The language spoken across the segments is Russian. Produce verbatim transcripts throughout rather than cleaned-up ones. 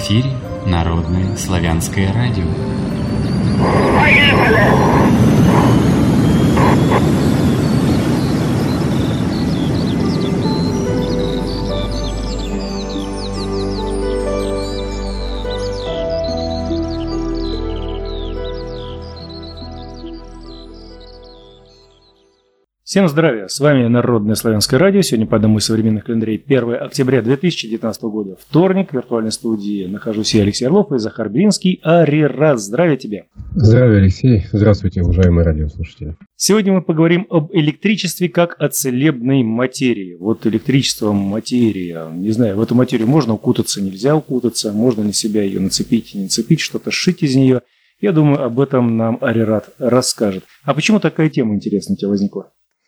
эфире Народное славянское радио. Всем здравия! С вами Народное славянское радио. Сегодня по одному из современных календарей первое октября две тысячи девятнадцатого года. Вторник. В виртуальной студии нахожусь я, Алексей Орлов, и Захар Бринский. Арираз, здравия тебе! Здравия, Алексей. Здравствуйте, уважаемые радиослушатели. Сегодня мы поговорим об электричестве как о целебной материи. Вот электричество материя. Не знаю, в эту материю можно укутаться, нельзя укутаться. Можно на себя ее нацепить, не нацепить, что-то сшить из нее. Я думаю, об этом нам Арират расскажет. А почему такая тема интересная у тебя возникла?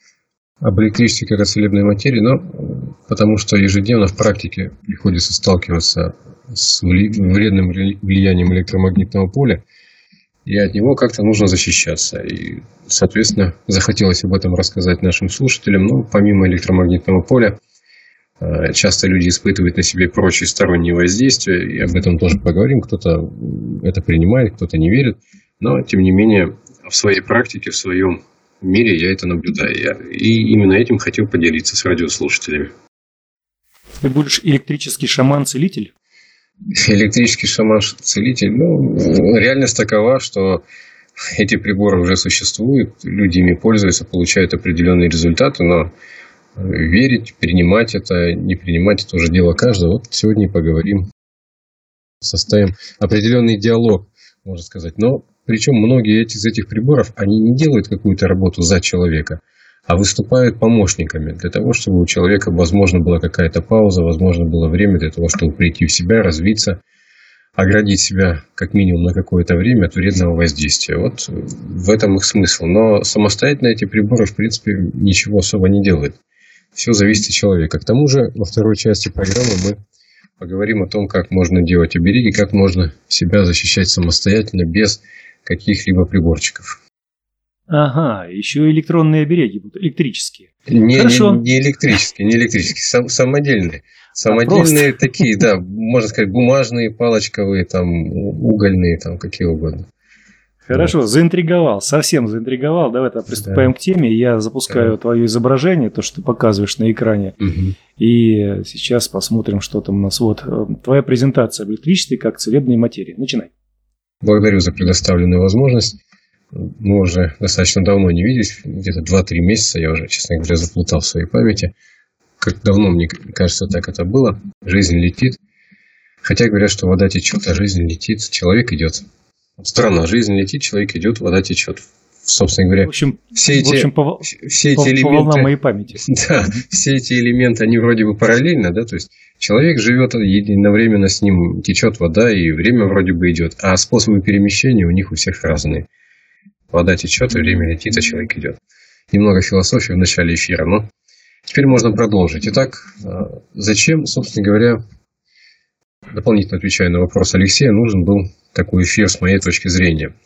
Об электричестве как о целебной материи, но потому что ежедневно в практике приходится сталкиваться с вредным влиянием электромагнитного поля, и от него как-то нужно защищаться. И, соответственно, захотелось об этом рассказать нашим слушателям. Но помимо электромагнитного поля, часто люди испытывают на себе прочие сторонние воздействия, и об этом тоже поговорим. Кто-то это принимает, кто-то не верит, но, тем не менее, в своей практике, в своем В мире я это наблюдаю. Я, и именно этим хотел поделиться с радиослушателями. Ты будешь электрический шаман-целитель? Электрический шаман-целитель? Ну, реальность такова, что эти приборы уже существуют, люди ими пользуются, получают определенные результаты, но верить, принимать это, не принимать, это уже дело каждого. Вот сегодня и поговорим, составим определенный диалог, можно сказать. Но причем многие из этих приборов, они не делают какую-то работу за человека, а выступают помощниками для того, чтобы у человека, возможно, была какая-то пауза, возможно, было время для того, чтобы прийти в себя, развиться, оградить себя как минимум на какое-то время от вредного воздействия. Вот в этом их смысл. Но самостоятельно эти приборы, в принципе, ничего особо не делают. Все зависит от человека. К тому же, во второй части программы мы поговорим о том, как можно делать обереги, как можно себя защищать самостоятельно, без каких-либо приборчиков. Ага, еще электронные обереги будут, электрические. Не, не, не электрические, не электрические, сам, самодельные. Самодельные а такие, да, можно сказать, бумажные, палочковые, там, угольные, там, какие угодно. Хорошо, вот. Заинтриговал, совсем заинтриговал. Давай тогда приступаем да. к теме. Я запускаю да. твое изображение, то, что ты показываешь на экране. Угу. И сейчас посмотрим, что там у нас. Вот, твоя презентация об электричестве как целебной материи. Начинай. Благодарю за предоставленную возможность. Мы уже достаточно давно не виделись, где-то два-три месяца, я уже, честно говоря, заплутал в своей памяти. Как давно, мне кажется, так это было. Жизнь летит. Хотя говорят, что вода течет, а жизнь летит, человек идет. Странно, жизнь летит, человек идет, вода течет. Собственно говоря, в общем, все эти, в общем, по, все эти по, элементы, по волнам моей памяти. Да, все эти элементы, они вроде бы параллельно, да, то есть человек живет, единовременно с ним течет вода, и время вроде бы идет, а способы перемещения у них у всех разные. Вода течет, и время летит, а человек идет. Немного философии в начале эфира, но теперь можно продолжить. Итак, зачем, собственно говоря, дополнительно отвечая на вопрос Алексея, нужен был такой эфир с моей точки зрения?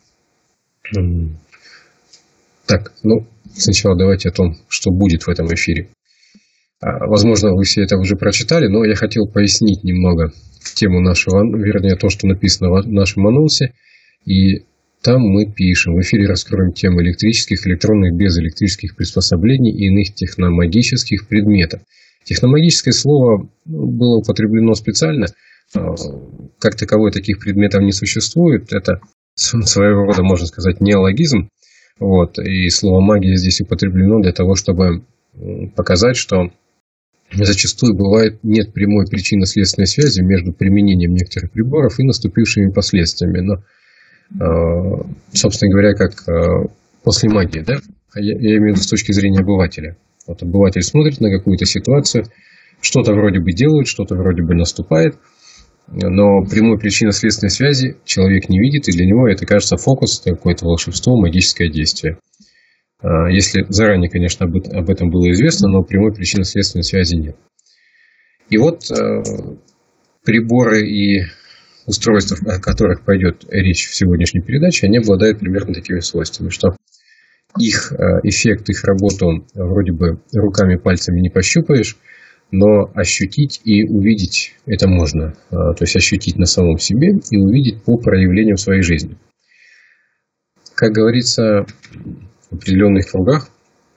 Так, ну, сначала давайте о том, что будет в этом эфире. Возможно, вы все это уже прочитали, но я хотел пояснить немного тему нашего, вернее, то, что написано в нашем анонсе. И там мы пишем: в эфире раскроем тему электрических, электронных, безэлектрических приспособлений и иных техномагических предметов. Техномагическое слово было употреблено специально. Как таковой таких предметов не существует. Это своего рода, можно сказать, неологизм. Вот. И слово магия здесь употреблено для того, чтобы показать, что зачастую бывает нет прямой причинно-следственной связи между применением некоторых приборов и наступившими последствиями. Но, собственно говоря, как после магии, да? Я, я имею в виду с точки зрения обывателя. Вот обыватель смотрит на какую-то ситуацию, что-то вроде бы делают, что-то вроде бы наступает, но прямой причинно-следственной связи человек не видит, и для него это кажется фокус, какое-то волшебство, магическое действие. Если заранее, конечно, об этом было известно, но прямой причинно-следственной связи нет. И вот приборы и устройства, о которых пойдет речь в сегодняшней передаче, они обладают примерно такими свойствами, что их эффект, их работу вроде бы руками, пальцами не пощупаешь, но ощутить и увидеть это можно. То есть ощутить на самом себе и увидеть по проявлениям своей жизни. Как говорится в определенных кругах,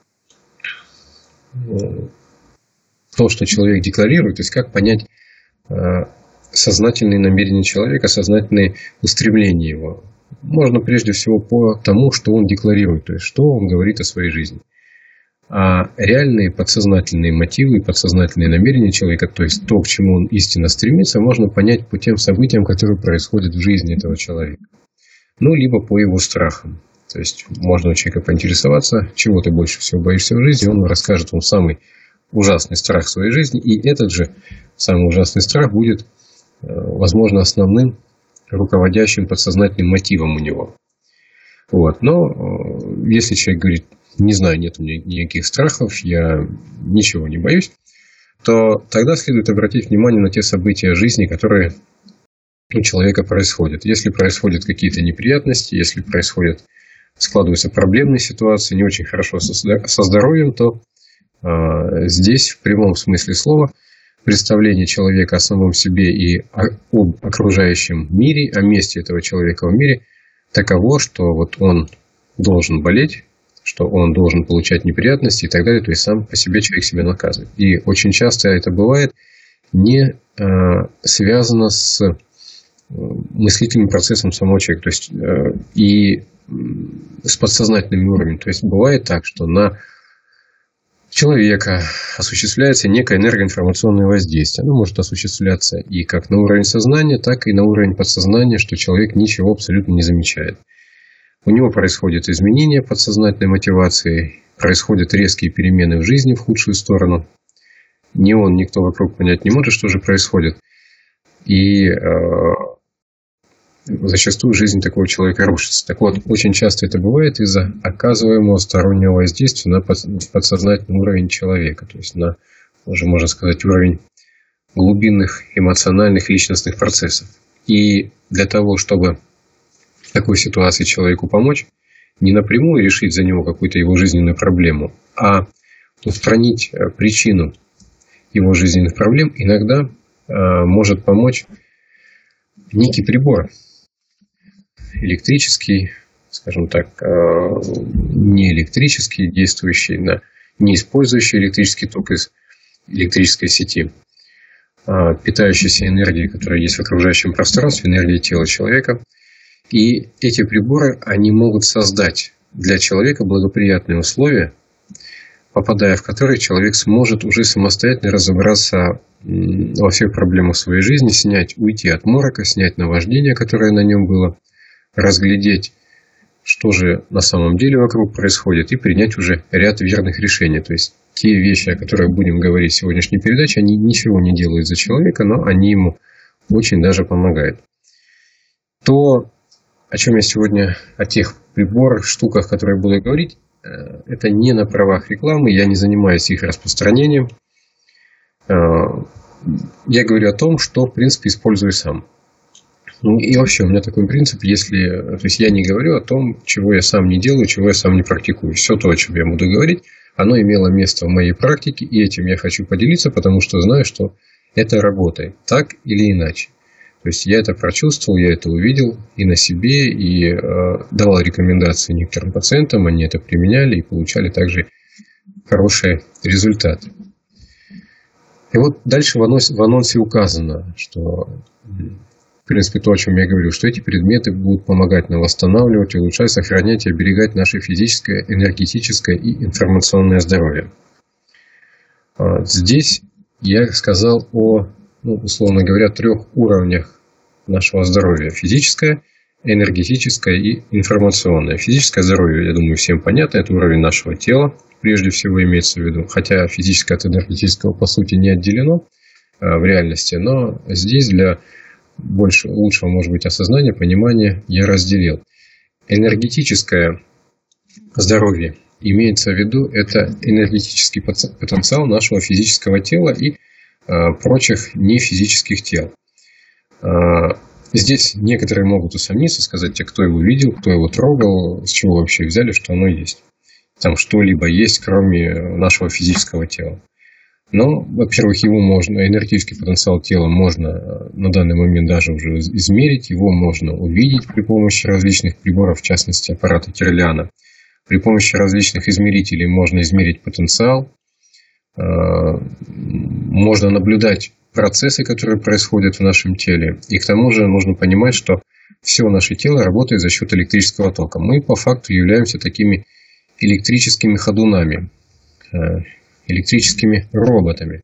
то, что человек декларирует, то есть как понять сознательные намерения человека, сознательные устремления его. Можно прежде всего по тому, что он декларирует, то есть что он говорит о своей жизни. А реальные подсознательные мотивы и подсознательные намерения человека, то есть то, к чему он истинно стремится, можно понять по тем событиям, которые происходят в жизни этого человека. Ну, либо по его страхам. То есть можно у человека поинтересоваться, чего ты больше всего боишься в жизни, он расскажет вам самый ужасный страх в своей жизни, и этот же самый ужасный страх будет, возможно, основным руководящим подсознательным мотивом у него. Вот. Но если человек говорит, не знаю, нет у меня никаких страхов, я ничего не боюсь, то тогда следует обратить внимание на те события жизни, которые у человека происходят. Если происходят какие-то неприятности, если происходят, складываются проблемные ситуации, не очень хорошо со здоровьем, то э, здесь в прямом смысле слова представление человека о самом себе и об окружающем мире, о месте этого человека в мире таково, что вот он должен болеть, что он должен получать неприятности и так далее. То есть сам по себе человек себя наказывает. И очень часто это бывает не э, связано с мыслительным процессом самого человека, то есть э, и с подсознательным уровнем. То есть бывает так, что на человека осуществляется некое энергоинформационное воздействие. Оно может осуществляться и как на уровень сознания, так и на уровень подсознания, что человек ничего абсолютно не замечает. У него происходят изменения подсознательной мотивации, происходят резкие перемены в жизни в худшую сторону. Ни он, никто вокруг понять не может, что же происходит. И э, зачастую жизнь такого человека рушится. Так вот, очень часто это бывает из-за оказываемого стороннего воздействия на подсознательный уровень человека. То есть на, уже можно сказать, уровень глубинных эмоциональных личностных процессов. И для того, чтобы в такой ситуации человеку помочь, не напрямую решить за него какую-то его жизненную проблему, а устранить причину его жизненных проблем, иногда э, может помочь некий прибор. Электрический, скажем так, э, не электрический, действующий на не использующий электрический ток из электрической сети, а питающийся энергией, которая есть в окружающем пространстве, энергией тела человека. И эти приборы, они могут создать для человека благоприятные условия, попадая в которые человек сможет уже самостоятельно разобраться во всех проблемах своей жизни, снять, уйти от морока, снять наваждение, которое на нем было, разглядеть, что же на самом деле вокруг происходит, и принять уже ряд верных решений. То есть те вещи, о которых будем говорить в сегодняшней передаче, они ничего не делают за человека, но они ему очень даже помогают. То, о чем я сегодня, о тех приборах, штуках, которые я буду говорить, это не на правах рекламы, я не занимаюсь их распространением. Я говорю о том, что, в принципе, использую сам. Ну и вообще, у меня такой принцип, если, то есть я не говорю о том, чего я сам не делаю, чего я сам не практикую. Все то, о чем я буду говорить, оно имело место в моей практике, и этим я хочу поделиться, потому что знаю, что это работает, так или иначе. То есть я это прочувствовал, я это увидел и на себе, и э, давал рекомендации некоторым пациентам, они это применяли и получали также хорошие результаты. И вот дальше в анонсе, в анонсе указано, что, в принципе, то, о чем я говорю, что эти предметы будут помогать нам восстанавливать, улучшать, сохранять и оберегать наше физическое, энергетическое и информационное здоровье. Здесь я сказал о, ну, условно говоря, трех уровнях нашего здоровья. Физическое, энергетическое и информационное. Физическое здоровье, я думаю, всем понятно, это уровень нашего тела, прежде всего имеется в виду. Хотя физическое от энергетического, по сути, не отделено а, в реальности, но здесь для больше, лучшего, может быть, осознания, понимания я разделил. Энергетическое здоровье имеется в виду, это энергетический потенциал нашего физического тела и а, прочих нефизических тел. А, здесь некоторые могут усомниться, сказать, а кто его видел, кто его трогал, с чего вообще взяли, что оно есть. Там что-либо есть, кроме нашего физического тела. Но, во-первых, его можно, энергетический потенциал тела можно на данный момент даже уже измерить, его можно увидеть при помощи различных приборов, в частности аппарата Кирлиана. При помощи различных измерителей можно измерить потенциал, можно наблюдать процессы, которые происходят в нашем теле. И к тому же нужно понимать, что все наше тело работает за счет электрического тока. Мы по факту являемся такими электрическими ходунами, электрическими роботами.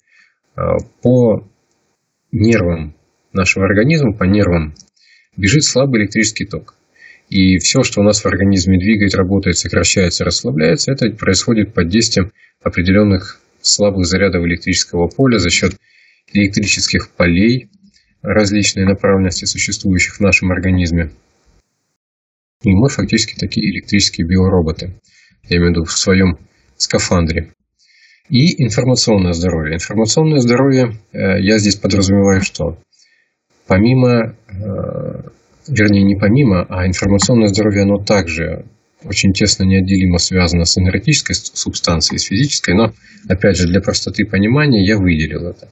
По нервам нашего организма, по нервам бежит слабый электрический ток. И все, что у нас в организме двигает, работает, сокращается, расслабляется, это происходит под действием определенных слабых зарядов электрического поля за счет электрических полей различной направленности, существующих в нашем организме. И мы фактически такие электрические биороботы. Я имею в виду в своем скафандре. И информационное здоровье. Информационное здоровье, я здесь подразумеваю, что помимо, вернее не помимо, а информационное здоровье, оно также очень тесно неотделимо связано с энергетической субстанцией, с физической, но, опять же, для простоты понимания я выделил это.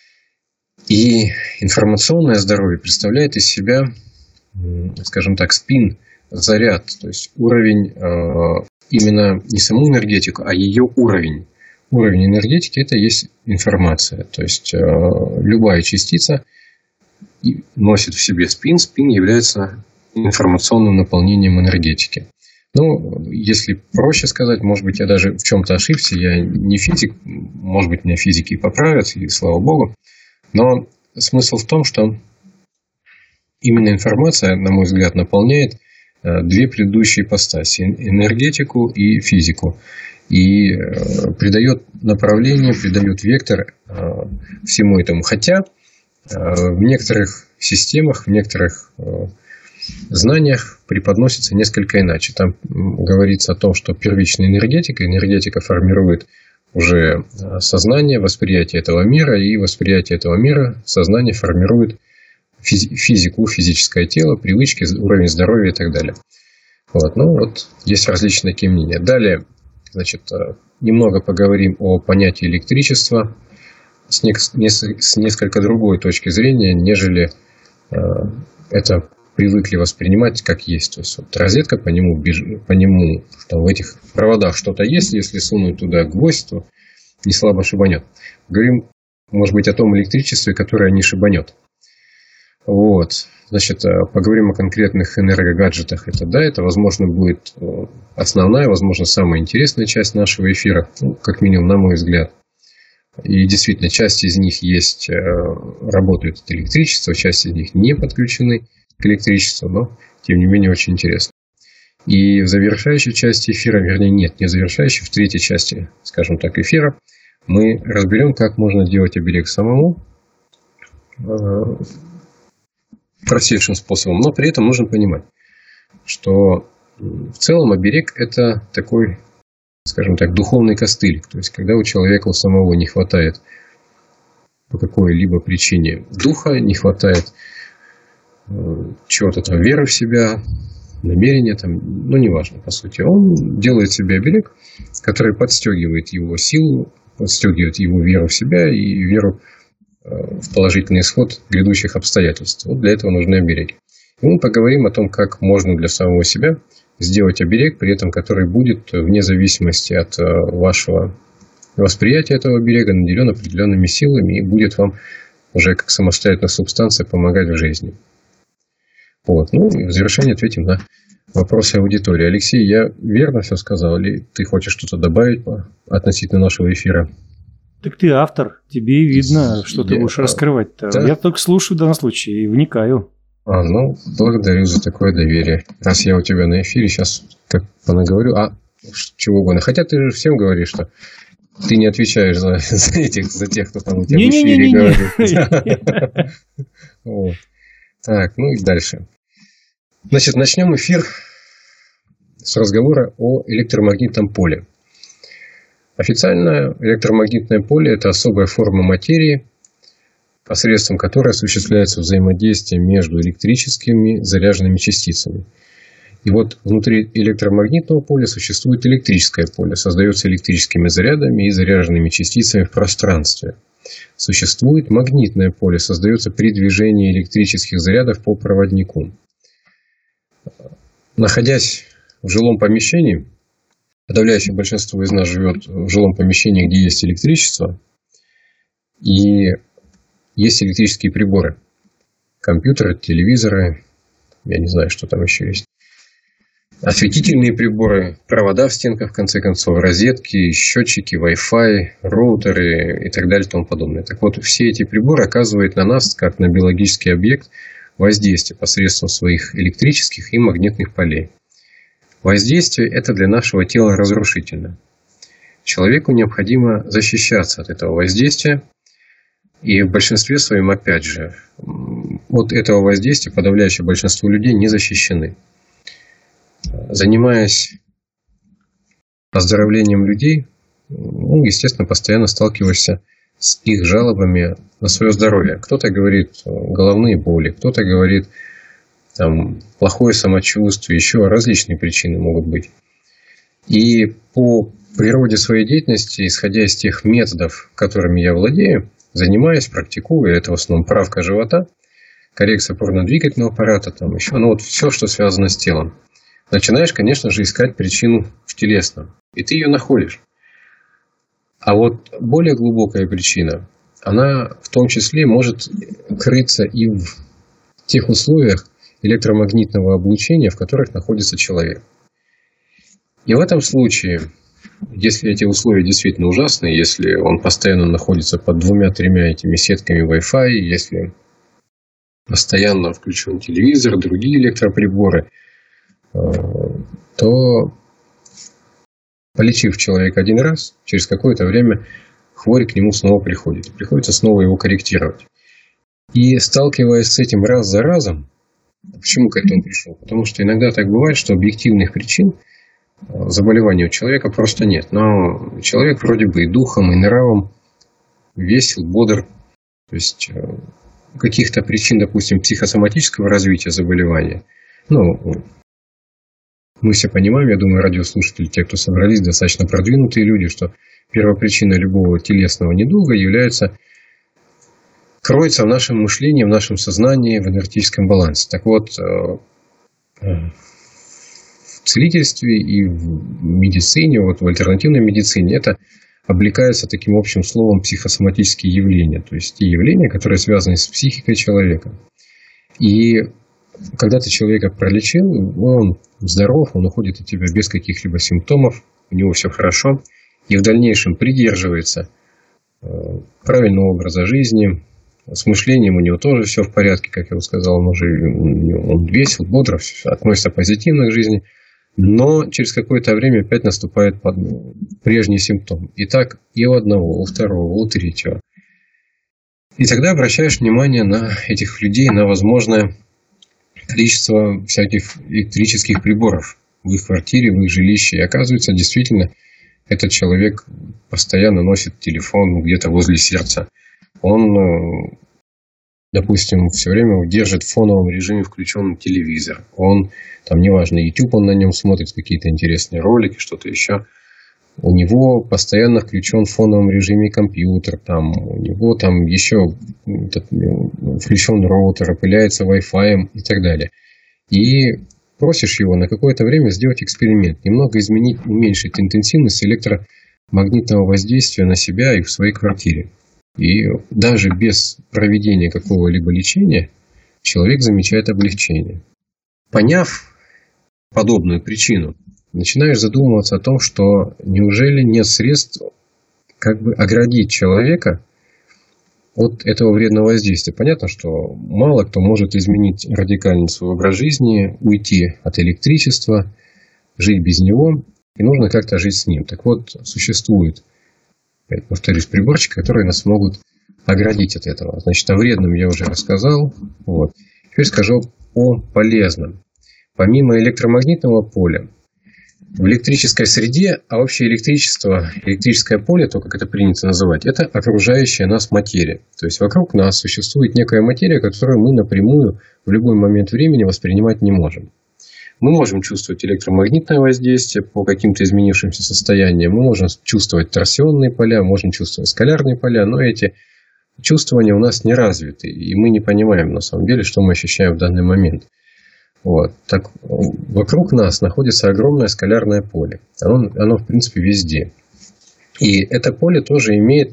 И информационное здоровье представляет из себя, скажем так, спин, заряд, то есть уровень, именно не саму энергетику, а ее уровень. Уровень энергетики – это есть информация. То есть любая частица носит в себе спин. Спин является информационным наполнением энергетики. Ну, если проще сказать, может быть, я даже в чем-то ошибся. Я не физик, может быть, меня физики поправят, и слава богу. Но смысл в том, что именно информация, на мой взгляд, наполняет две предыдущие ипостаси – энергетику и физику. И придает направление, придает вектор всему этому. Хотя в некоторых системах, в некоторых знаниях преподносится несколько иначе. Там говорится о том, что первичная энергетика, энергетика формирует уже сознание, восприятие этого мира, и восприятие этого мира, сознание формирует физику, физическое тело, привычки, уровень здоровья и так далее. Вот. Ну вот, есть различные такие мнения. Далее, значит, немного поговорим о понятии электричества с, не, с несколько другой точки зрения, нежели э, это привыкли воспринимать как есть. То есть вот розетка, по нему, беж... по нему что в этих проводах что-то есть, если сунуть туда гвоздь, то не слабо шибанет. Говорим, может быть, о том электричестве, которое не шибанет. Вот. Значит, поговорим о конкретных энергогаджетах. Это да, это, возможно, будет основная, возможно, самая интересная часть нашего эфира, ну, как минимум, на мой взгляд. И действительно, часть из них есть, работают от электричества, часть из них не подключены к электричеству, но, тем не менее, очень интересно. И в завершающей части эфира, вернее, нет, не в завершающей, в третьей части, скажем так, эфира, мы разберем, как можно делать оберег самому, простейшим способом, но при этом нужно понимать, что в целом оберег – это такой, скажем так, духовный костыль. То есть, когда у человека у самого не хватает по какой-либо причине духа, не хватает э, чего-то там, веры в себя, намерения, там, ну, неважно, по сути, он делает себе оберег, который подстегивает его силу, подстегивает его веру в себя и веру в положительный исход грядущих обстоятельств. Вот для этого нужны обереги. И мы поговорим о том, как можно для самого себя сделать оберег, при этом который будет, вне зависимости от вашего восприятия этого оберега, наделен определенными силами и будет вам уже как самостоятельная субстанция помогать в жизни. Вот. Ну и в завершение ответим на вопросы аудитории. Алексей, я верно все сказал, или ты хочешь что-то добавить относительно нашего эфира? Так ты автор, тебе видно, что ты я, будешь раскрывать-то. Да? Я только слушаю в данном случае и вникаю. А, ну, благодарю за такое доверие. Раз я у тебя на эфире, сейчас как понаговорю, а чего угодно. Хотя ты же всем говоришь, что ты не отвечаешь за, за, этих, за тех, кто там у тебя в эфире говорит. Так, ну и дальше. Значит, начнем эфир с разговора о электромагнитном поле. Официально электромагнитное поле – это особая форма материи, посредством которой осуществляется взаимодействие между электрическими заряженными частицами. И вот внутри электромагнитного поля существует электрическое поле, создается электрическими зарядами и заряженными частицами в пространстве. Существует магнитное поле, создается при движении электрических зарядов по проводнику. Находясь в жилом помещении, подавляющее большинство из нас живет в жилом помещении, где есть электричество, и есть электрические приборы. Компьютеры, телевизоры, я не знаю, что там еще есть. Осветительные приборы, провода в стенках, в конце концов, розетки, счетчики, Wi-Fi, роутеры и так далее и тому подобное. Так вот, все эти приборы оказывают на нас, как на биологический объект, воздействие посредством своих электрических и магнитных полей. Воздействие это для нашего тела разрушительно. Человеку необходимо защищаться от этого воздействия. И в большинстве своем, опять же, от этого воздействия подавляющее большинство людей не защищены. Занимаясь оздоровлением людей, ну, естественно, постоянно сталкиваешься с их жалобами на свое здоровье. Кто-то говорит головные боли, кто-то говорит там, плохое самочувствие, еще различные причины могут быть. И по природе своей деятельности, исходя из тех методов, которыми я владею, занимаюсь, практикую, это в основном правка живота, коррекция опорно-двигательного аппарата, там еще, ну вот все, что связано с телом. Начинаешь, конечно же, искать причину в телесном. И ты ее находишь. А вот более глубокая причина, она в том числе может крыться и в тех условиях электромагнитного облучения, в которых находится человек. И в этом случае, если эти условия действительно ужасные, если он постоянно находится под двумя-тремя этими сетками Wi-Fi, если постоянно включен телевизор, другие электроприборы, то, полечив человека один раз, через какое-то время хворь к нему снова приходит. Приходится снова его корректировать. И сталкиваясь с этим раз за разом, почему к этому пришел? Потому что иногда так бывает, что объективных причин заболевания у человека просто нет. Но человек вроде бы и духом, и нравом весел, бодр. То есть каких-то причин, допустим, психосоматического развития заболевания, ну, мы все понимаем, я думаю, радиослушатели, те, кто собрались, достаточно продвинутые люди, что первопричина любого телесного недуга является, кроется в нашем мышлении, в нашем сознании, в энергетическом балансе. Так вот, в целительстве и в медицине, вот в альтернативной медицине, это облекается таким общим словом психосоматические явления. То есть те явления, которые связаны с психикой человека. И когда ты человека пролечил, он здоров, он уходит от тебя без каких-либо симптомов, у него все хорошо, и в дальнейшем придерживается правильного образа жизни, с мышлением у него тоже все в порядке, как я уже сказал, он уже он весел, бодро, относится позитивно к жизни, но через какое-то время опять наступает под прежний симптом. И так и у одного, у второго, у третьего. И тогда обращаешь внимание на этих людей, на возможное количество всяких электрических приборов в их квартире, в их жилище. И оказывается, действительно, этот человек постоянно носит телефон где-то возле сердца. Он, допустим, все время держит в фоновом режиме включенный телевизор. Он, там, неважно, YouTube, он на нем смотрит какие-то интересные ролики, что-то еще. У него постоянно включен в фоновом режиме компьютер, там, у него там еще этот, включен роутер, опыляется Wi-Fi и так далее. И просишь его на какое-то время сделать эксперимент, немного изменить, уменьшить интенсивность электромагнитного воздействия на себя и в своей квартире. И даже без проведения какого-либо лечения человек замечает облегчение. Поняв подобную причину, начинаешь задумываться о том, что неужели нет средств как бы оградить человека от этого вредного воздействия. Понятно, что мало кто может изменить радикально свой образ жизни, уйти от электричества, жить без него, и нужно как-то жить с ним. Так вот, существует, опять повторюсь, приборчики, которые нас могут оградить от этого. Значит, о вредном я уже рассказал. Вот. Теперь скажу о полезном. Помимо электромагнитного поля, в электрической среде, а вообще электричество, электрическое поле, то, как это принято называть, это окружающая нас материя. То есть вокруг нас существует некая материя, которую мы напрямую в любой момент времени воспринимать не можем. Мы можем чувствовать электромагнитное воздействие по каким-то изменившимся состояниям. Мы можем чувствовать торсионные поля, можем чувствовать скалярные поля. Но эти чувствования у нас не развиты. И мы не понимаем, на самом деле, что мы ощущаем в данный момент. Вот. Так, вокруг нас находится огромное скалярное поле. Оно, оно в принципе, везде. И это поле тоже имеет,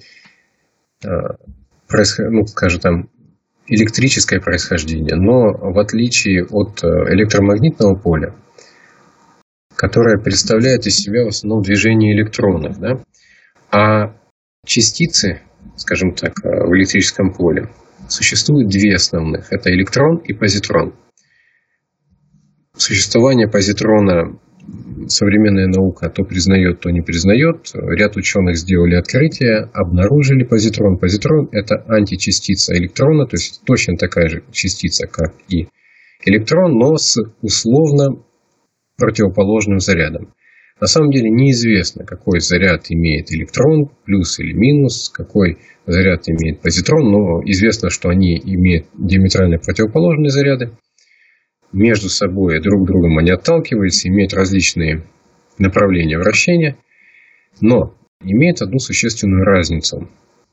ну, скажем, там, электрическое происхождение. Но в отличие от электромагнитного поля, которое представляет из себя в основном движение электронов, да, а частицы, скажем так, в электрическом поле существует две основных. Это электрон и позитрон. Существование позитрона современная наука то признает, то не признает. Ряд ученых сделали открытие, обнаружили позитрон. Позитрон – это античастица электрона, то есть точно такая же частица, как и электрон, но с условно противоположным зарядом. На самом деле неизвестно, какой заряд имеет электрон, плюс или минус, какой заряд имеет позитрон, но известно, что они имеют диаметрально противоположные заряды. Между собой друг другом они отталкиваются, имеют различные направления вращения, но имеют одну существенную разницу.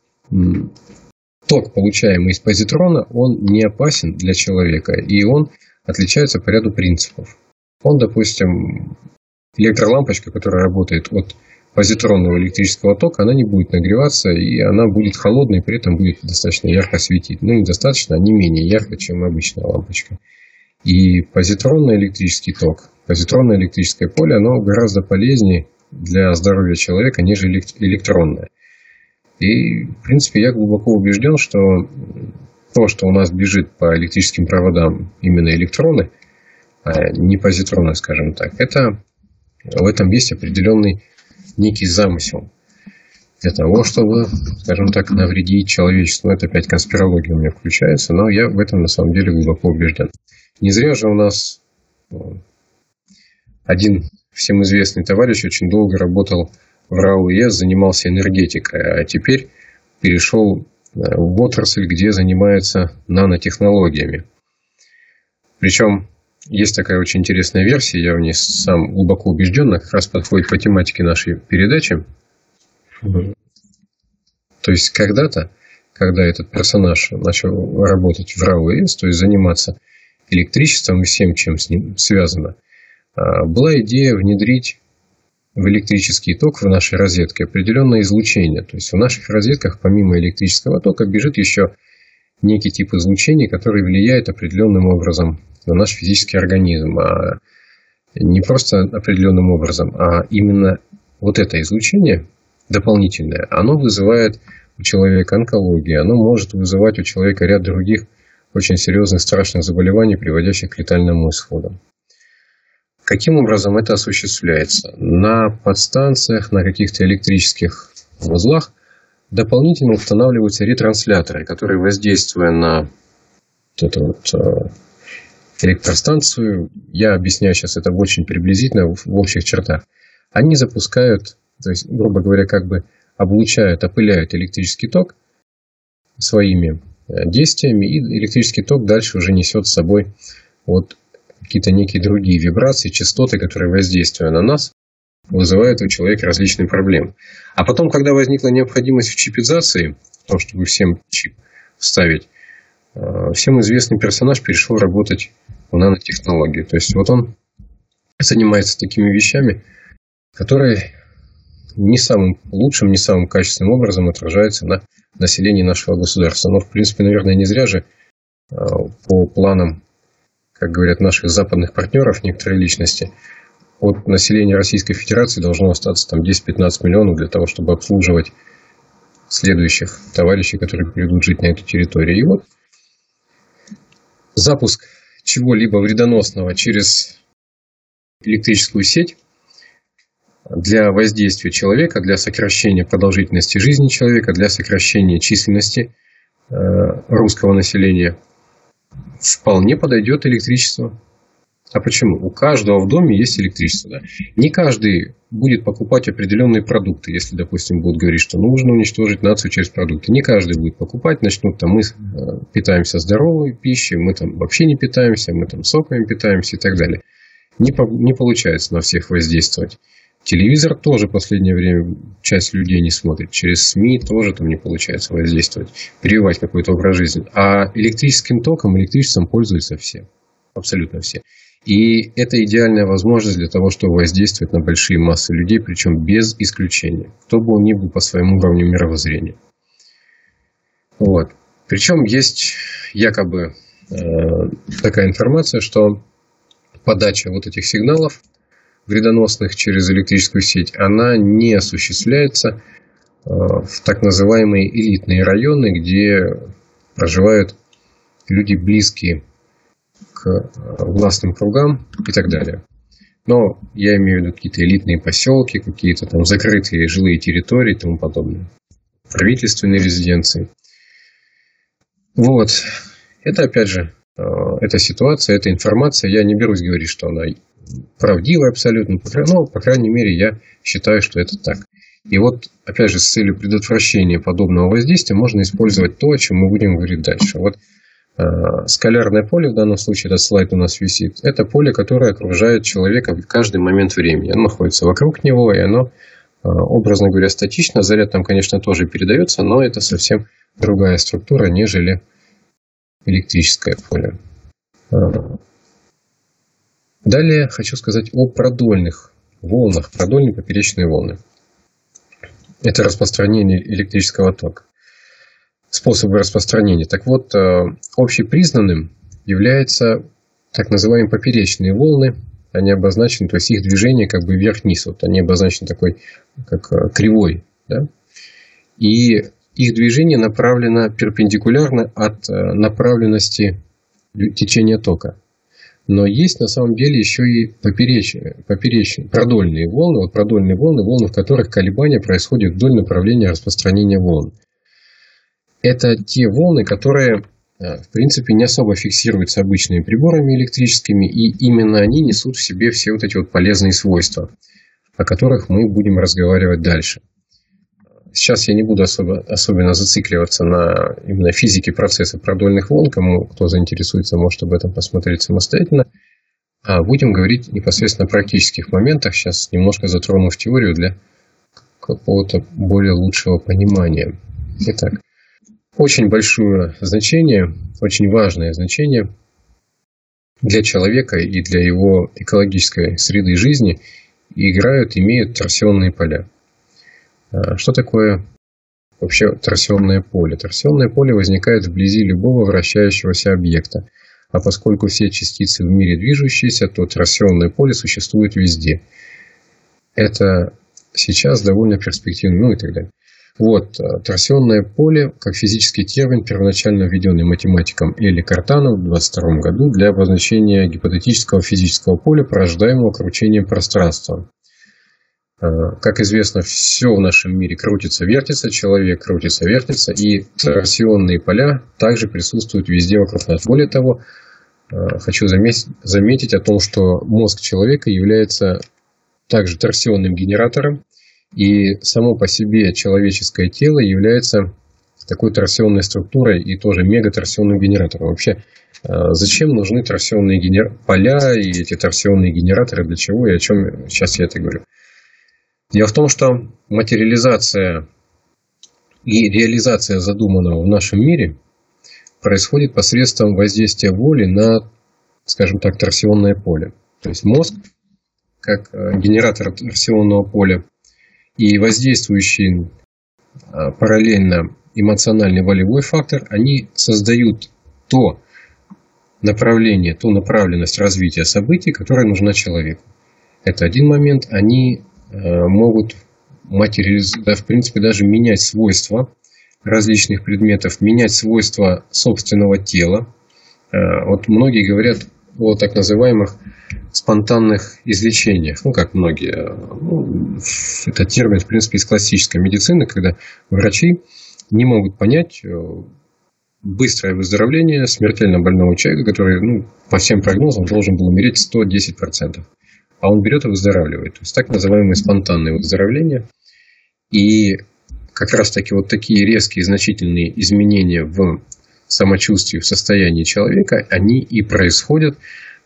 Ток, получаемый из позитрона, он не опасен для человека, и он отличается по ряду принципов. Он, допустим, электролампочка, которая работает от позитронного электрического тока, она не будет нагреваться, и она будет холодной, при этом будет достаточно ярко светить. Ну, недостаточно, а не менее ярко, чем обычная лампочка. И позитронный электрический ток, позитронное электрическое поле, оно гораздо полезнее для здоровья человека, нежели электронное. И, в принципе, я глубоко убежден, что то, что у нас бежит по электрическим проводам именно электроны, а не позитроны, скажем так, это в этом есть определенный некий замысел для того, чтобы, скажем так, навредить человечеству. Это опять конспирология у меня включается, но я в этом на самом деле глубоко убежден. Не зря же у нас один всем известный товарищ очень долго работал в РАО ЕС, занимался энергетикой, а теперь перешел в отрасль, где занимается нанотехнологиями. Причем есть такая очень интересная версия, я в ней сам глубоко убежден, как раз подходит по тематике нашей передачи. То есть когда-то, когда этот персонаж начал работать в РАО ЕС, то есть заниматься электричеством и всем, чем с ним связано, была идея внедрить в электрический ток в нашей розетке определенное излучение. То есть в наших розетках помимо электрического тока бежит еще некий тип излучения, который влияет определенным образом на наш физический организм. А не просто определенным образом, а именно вот это излучение дополнительное, оно вызывает у человека онкологию, оно может вызывать у человека ряд других очень серьезных страшных заболеваний, приводящих к летальному исходу. Каким образом это осуществляется? На подстанциях, на каких-то электрических узлах дополнительно устанавливаются ретрансляторы, которые, воздействуя на вот эту вот электростанцию, я объясняю сейчас это очень приблизительно в общих чертах, они запускают, то есть, грубо говоря, как бы облучают, опыляют электрический ток своими действиями, и электрический ток дальше уже несет с собой вот какие-то некие другие вибрации, частоты, которые, воздействуя на нас, вызывают у человека различные проблемы. А потом, когда возникла необходимость в чипизации, в том, чтобы всем чип вставить, всем известный персонаж перешел работать в нанотехнологии. То есть вот он занимается такими вещами, которые не самым лучшим, не самым качественным образом отражаются на населении нашего государства. Но, в принципе, наверное, не зря же по планам, как говорят наших западных партнеров, некоторые личности, от населения Российской Федерации должно остаться там десять-пятнадцать миллионов для того, чтобы обслуживать следующих товарищей, которые придут жить на эту территорию. И вот запуск чего-либо вредоносного через электрическую сеть для воздействия человека, для сокращения продолжительности жизни человека, для сокращения численности э, русского населения, вполне подойдет электричество. А почему? У каждого в доме есть электричество. Да? Не каждый будет покупать определенные продукты, если, допустим, будут говорить, что нужно уничтожить нацию через продукты. Не каждый будет покупать, начнут там, мы питаемся здоровой пищей, мы там вообще не питаемся, мы там соками питаемся и так далее. Не, по, не получается на всех воздействовать. Телевизор тоже в последнее время часть людей не смотрит. Через СМИ тоже там не получается воздействовать, прививать какой-то образ жизни. А электрическим током, электричеством пользуются все. Абсолютно все. И это идеальная возможность для того, чтобы воздействовать на большие массы людей, причем без исключения. Кто бы он ни был по своему уровню мировоззрения. Вот. Причем есть якобы э, такая информация, что подача вот этих сигналов вредоносных через электрическую сеть, она не осуществляется э, в так называемые элитные районы, где проживают люди, близкие к властным кругам и так далее. Но я имею в виду какие-то элитные поселки, какие-то там закрытые жилые территории и тому подобное. Правительственные резиденции. Вот. Это, опять же, эта ситуация, эта информация. Я не берусь говорить, что она правдивая абсолютно. Но, по крайней мере, я считаю, что это так. И вот, опять же, с целью предотвращения подобного воздействия можно использовать то, о чем мы будем говорить дальше. Вот скалярное поле, в данном случае этот слайд у нас висит, это поле, которое окружает человека в каждый момент времени. Оно находится вокруг него, и оно, образно говоря, статично. Заряд там, конечно, тоже передается, но это совсем другая структура, нежели электрическое поле. Далее хочу сказать о продольных волнах, продольные поперечные волны. Это распространение электрического тока. Способы распространения. Так вот, общепризнанным являются так называемые поперечные волны. Они обозначены, то есть их движение как бы вверх-вниз. Вот они обозначены такой, как кривой. Да? И их движение направлено перпендикулярно от направленности течения тока. Но есть на самом деле еще и поперечные, поперечные, продольные волны. Вот продольные волны, волны, в которых колебания происходят вдоль направления распространения волн. Это те волны, которые, в принципе, не особо фиксируются обычными приборами электрическими, и именно они несут в себе все вот эти вот полезные свойства, о которых мы будем разговаривать дальше. Сейчас я не буду особо, особенно зацикливаться на именно физике процесса продольных волн. Кому кто заинтересуется, может об этом посмотреть самостоятельно. А будем говорить непосредственно о практических моментах. Сейчас немножко затронув теорию для какого-то более лучшего понимания. Итак. Очень большое значение, очень важное значение для человека и для его экологической среды жизни играют, имеют торсионные поля. Что такое вообще торсионное поле? Торсионное поле возникает вблизи любого вращающегося объекта. А поскольку все частицы в мире движущиеся, то торсионное поле существует везде. Это сейчас довольно перспективно, ну и так далее. Вот, торсионное поле, как физический термин, первоначально введенный математиком Эли Картаном в двадцать втором году для обозначения гипотетического физического поля, порождаемого кручением пространства. Как известно, все в нашем мире крутится, вертится, человек крутится, вертится, и торсионные поля также присутствуют везде вокруг нас. Более того, хочу заметить, заметить о том, что мозг человека является также торсионным генератором. И само по себе человеческое тело является такой торсионной структурой и тоже мегаторсионным генератором. Вообще, зачем нужны торсионные генер... поля и эти торсионные генераторы, для чего и о чем сейчас я это говорю? Дело в том, что материализация и реализация задуманного в нашем мире происходит посредством воздействия воли на, скажем так, торсионное поле. То есть мозг, как генератор торсионного поля, и воздействующий параллельно эмоциональный волевой фактор, они создают то направление, ту направленность развития событий, которая нужна человеку. Это один момент. Они могут материализовать, да, в принципе, даже менять свойства различных предметов, менять свойства собственного тела. Вот многие говорят о так называемых спонтанных излечениях. Ну, как многие. Ну, это термин, в принципе, из классической медицины, когда врачи не могут понять быстрое выздоровление смертельно больного человека, который, ну, по всем прогнозам должен был умереть сто десять процентов. А он берет и выздоравливает. То есть так называемые спонтанные выздоровления. И как раз таки вот такие резкие значительные изменения в самочувствии, в состоянии человека, они и происходят в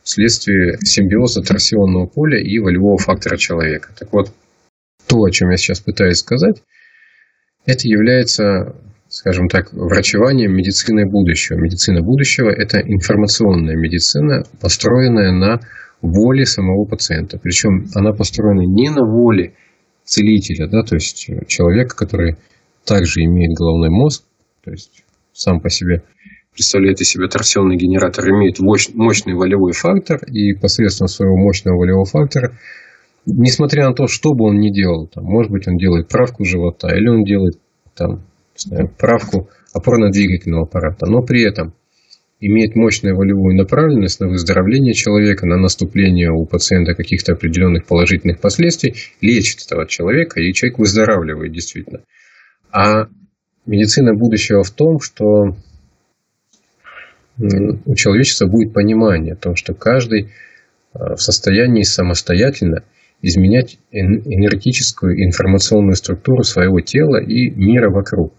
вследствие симбиоза торсионного поля и волевого фактора человека. Так вот, то, о чем я сейчас пытаюсь сказать, это является, скажем так, врачеванием медицины будущего. Медицина будущего – это информационная медицина, построенная на воле самого пациента. Причем она построена не на воле целителя, да, то есть человека, который также имеет головной мозг, то есть сам по себе представляет из себя торсионный генератор, имеет мощный волевой фактор, и посредством своего мощного волевого фактора, несмотря на то, что бы он ни делал, там, может быть, он делает правку живота, или он делает там, не знаю, правку опорно-двигательного аппарата, но при этом имеет мощную волевую направленность на выздоровление человека, на наступление у пациента каких-то определенных положительных последствий, лечит этого человека, и человек выздоравливает действительно. А медицина будущего в том, что у человечества будет понимание о том, что каждый в состоянии самостоятельно изменять энергетическую и информационную структуру своего тела и мира вокруг.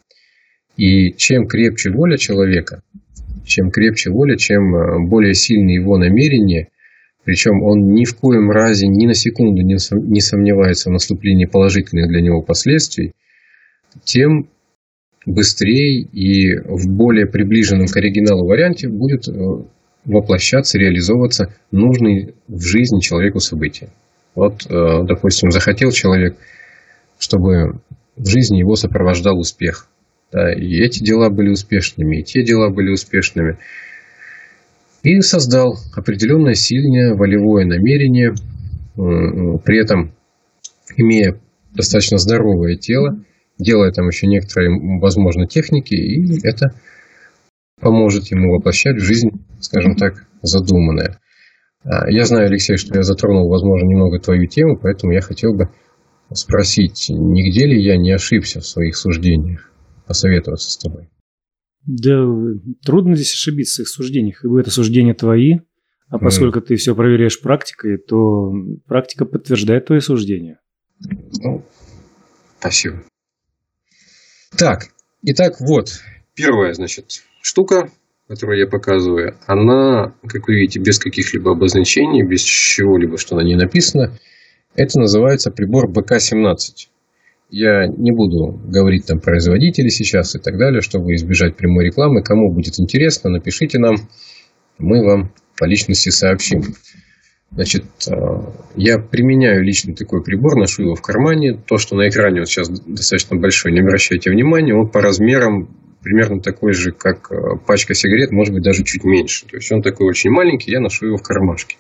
И чем крепче воля человека, чем крепче воля, чем более сильны его намерения, причем он ни в коем разе, ни на секунду не сомневается в наступлении положительных для него последствий, тем быстрее и в более приближенном к оригиналу варианте будет воплощаться, реализовываться нужные в жизни человеку события. Вот, допустим, захотел человек, чтобы в жизни его сопровождал успех. Да, и эти дела были успешными, и те дела были успешными. И создал определенное сильное волевое намерение, при этом имея достаточно здоровое тело, делая там еще некоторые, возможно, техники, и это поможет ему воплощать в жизнь, скажем так, задуманное. Я знаю, Алексей, что я затронул, возможно, немного твою тему, поэтому я хотел бы спросить, нигде ли я не ошибся в своих суждениях, посоветоваться с тобой. Да, трудно здесь ошибиться в своих суждениях, ибо это суждения твои, а поскольку mm. ты все проверяешь практикой, то практика подтверждает твои суждения. Ну, спасибо. Так, итак, вот, первая, значит, штука, которую я показываю, она, как вы видите, без каких-либо обозначений, без чего-либо, что на ней написано, это называется прибор бэ ка семнадцать. Я не буду говорить там производителей сейчас и так далее, чтобы избежать прямой рекламы. Кому будет интересно, напишите нам, мы вам по личности сообщим. Значит, я применяю лично такой прибор, ношу его в кармане. То, что на экране вот сейчас достаточно большой, не обращайте внимания, он по размерам примерно такой же, как пачка сигарет, может быть, даже чуть меньше. То есть он такой очень маленький, я ношу его в кармашке.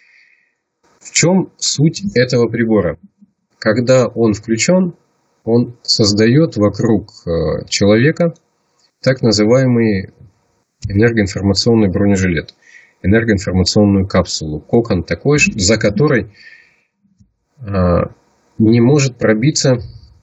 В чем суть этого прибора? Когда он включен, он создает вокруг человека так называемый энергоинформационный бронежилет, энергоинформационную капсулу, кокон такой, за которой не может пробиться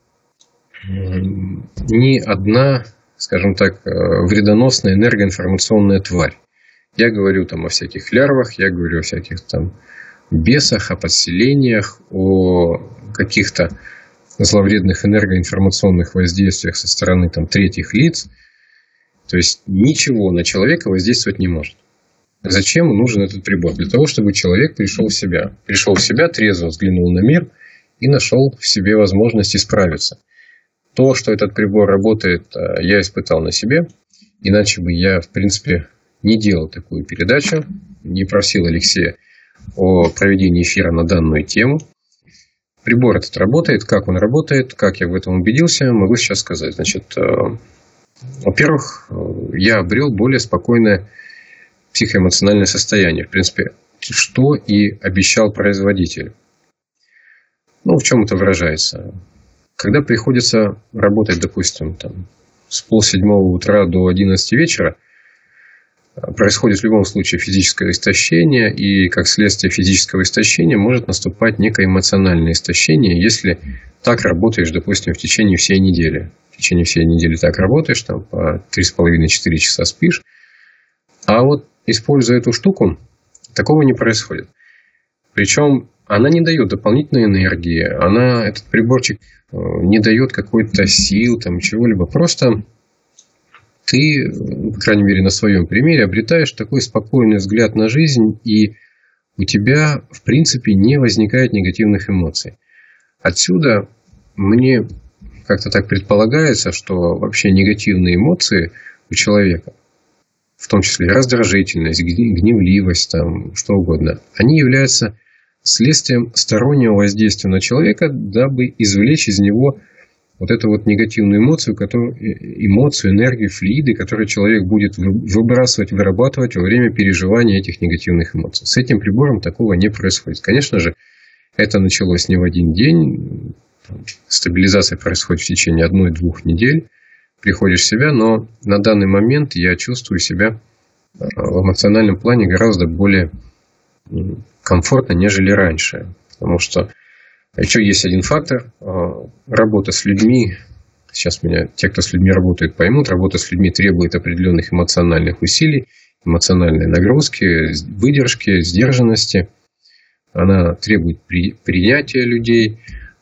ни одна, скажем так, вредоносная энергоинформационная тварь. Я говорю там о всяких лярвах, я говорю о всяких там бесах, о подселениях, о каких-то зловредных энергоинформационных воздействиях со стороны там, третьих лиц. То есть ничего на человека воздействовать не может. Зачем нужен этот прибор? Для того, чтобы человек пришел в себя. Пришел в себя, трезво взглянул на мир и нашел в себе возможность исправиться. То, что этот прибор работает, я испытал на себе. Иначе бы я, в принципе, не делал такую передачу, не просил Алексея о проведении эфира на данную тему. Прибор этот работает. Как он работает, как я в этом убедился, могу сейчас сказать. Значит, во-первых, я обрел более спокойное психоэмоциональное состояние. В принципе, что и обещал производитель. Ну, в чем это выражается? Когда приходится работать, допустим, там, с полседьмого утра до одиннадцати вечера, происходит в любом случае физическое истощение, и как следствие физического истощения может наступать некое эмоциональное истощение, если так работаешь, допустим, в течение всей недели. В течение всей недели так работаешь, там по три с половиной - четыре часа спишь. А вот, используя эту штуку, такого не происходит. Причем она не дает дополнительной энергии, она, этот приборчик не дает какой-то сил, там, чего-либо. Просто ты, по крайней мере, на своем примере, обретаешь такой спокойный взгляд на жизнь, и у тебя, в принципе, не возникает негативных эмоций. Отсюда мне как-то так предполагается, что вообще негативные эмоции у человека, в том числе раздражительность, гневливость, там, что угодно, они являются следствием стороннего воздействия на человека, дабы извлечь из него вот эту вот негативную эмоцию, которую, эмоцию, энергию, флюиды, которые человек будет выбрасывать, вырабатывать во время переживания этих негативных эмоций. С этим прибором такого не происходит. Конечно же, это началось не в один день. Стабилизация происходит в течение одной-двух недель. Приходишь в себя, но на данный момент я чувствую себя в эмоциональном плане гораздо более комфортно, нежели раньше. Потому что еще есть один фактор. Работа с людьми. Сейчас меня те, кто с людьми работает, поймут. Работа с людьми требует определенных эмоциональных усилий, эмоциональной нагрузки, выдержки, сдержанности. Она требует при, принятия людей,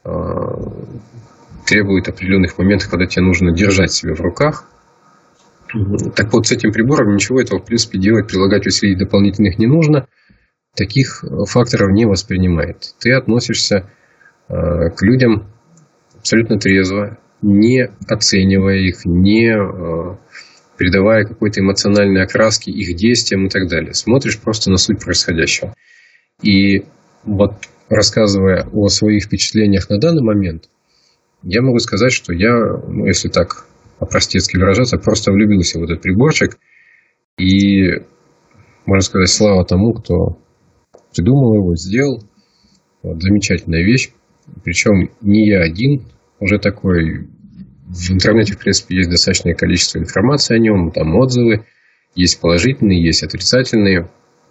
требует определенных моментов, когда тебе нужно держать себя в руках. Так вот, с этим прибором ничего этого, в принципе, делать, прилагать усилий дополнительных не нужно. Таких факторов не воспринимает. Ты относишься к людям абсолютно трезво, не оценивая их, не придавая какой-то эмоциональной окраски их действиям и так далее. Смотришь просто на суть происходящего. И вот рассказывая о своих впечатлениях на данный момент, я могу сказать, что я, ну, если так по-простецки выражаться, просто влюбился в этот приборчик. И, можно сказать, слава тому, кто придумал его, сделал. Вот, замечательная вещь. Причем не я один уже такой. В интернете, в принципе, есть достаточное количество информации о нем. Там отзывы. Есть положительные, есть отрицательные.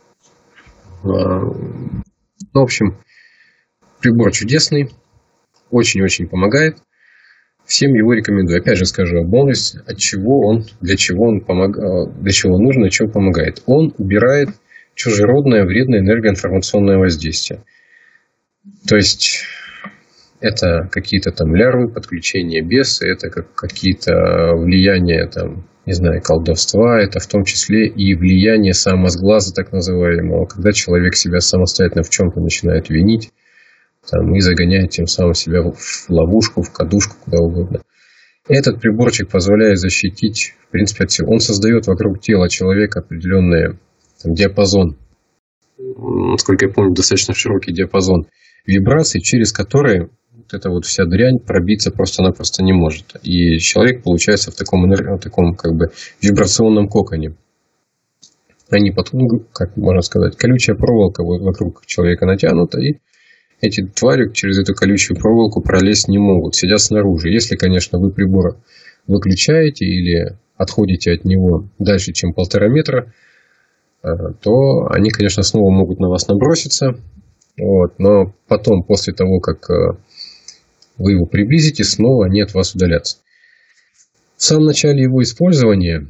Ну, в общем, прибор чудесный. Очень-очень помогает. Всем его рекомендую. Опять же скажу обмолвись, от чего он, для чего он помогает, для чего он нужен, для чего помогает. Он убирает чужеродное вредное энергоинформационное воздействие. То есть это какие-то там лярвы, подключения беса, это как какие-то влияния там, не знаю, колдовства, это в том числе и влияние самосглаза, так называемого, когда человек себя самостоятельно в чем-то начинает винить там, и загоняет тем самым себя в ловушку, в кадушку, куда угодно. Этот приборчик позволяет защитить, в принципе, от всего. Он создает вокруг тела человека определенный там, диапазон, насколько я помню, достаточно широкий диапазон вибраций, через которые вот эта вот вся дрянь пробиться просто-напросто не может. И человек получается в таком, в таком как бы вибрационном коконе. Они потом, как можно сказать, колючая проволока вот вокруг человека натянута, и эти твари через эту колючую проволоку пролезть не могут, сидят снаружи. Если, конечно, вы прибор выключаете или отходите от него дальше, чем полтора метра, то они, конечно, снова могут на вас наброситься. Вот. Но потом, после того, как вы его приблизите, снова они от вас удалятся. В самом начале его использования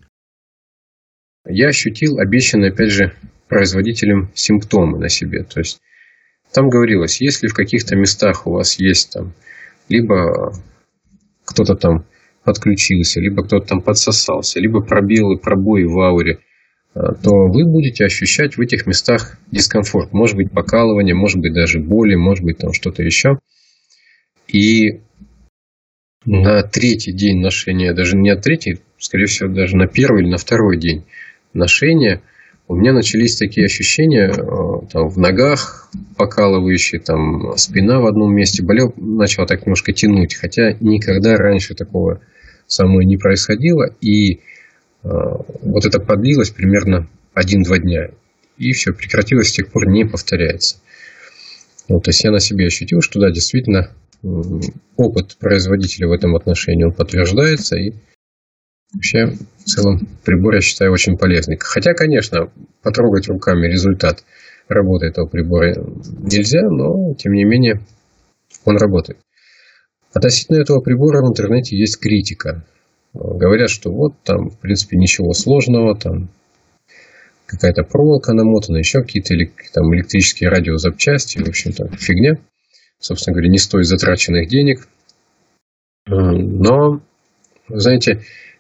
я ощутил обещанные, опять же, производителем симптомы на себе. То есть там говорилось, если в каких-то местах у вас есть там, либо кто-то там подключился, либо кто-то там подсосался, либо пробелы, пробои в ауре, то вы будете ощущать в этих местах дискомфорт. Может быть покалывание, может быть даже боли, может быть там что-то еще. И на третий день ношения, даже не на третий, скорее всего даже на первый или на второй день ношения, у меня начались такие ощущения там, в ногах покалывающие, там, спина в одном месте болела, начала так немножко тянуть. Хотя никогда раньше такого со мной не происходило. И э, вот это продлилось примерно один-два дня. И все, прекратилось, с тех пор не повторяется. Вот, то есть я на себе ощутил, что да, действительно, э, опыт производителя в этом отношении он подтверждается. И вообще, в целом, прибор, я считаю, очень полезный. Хотя, конечно, потрогать руками результат работы этого прибора нельзя, но, тем не менее, он работает. Относительно этого прибора в интернете есть критика. Говорят, что вот там, в принципе, ничего сложного, там какая-то проволока намотана, еще какие-то там электрические радиозапчасти, в общем-то, фигня. Собственно говоря, не стоит затраченных денег. Но, знаете,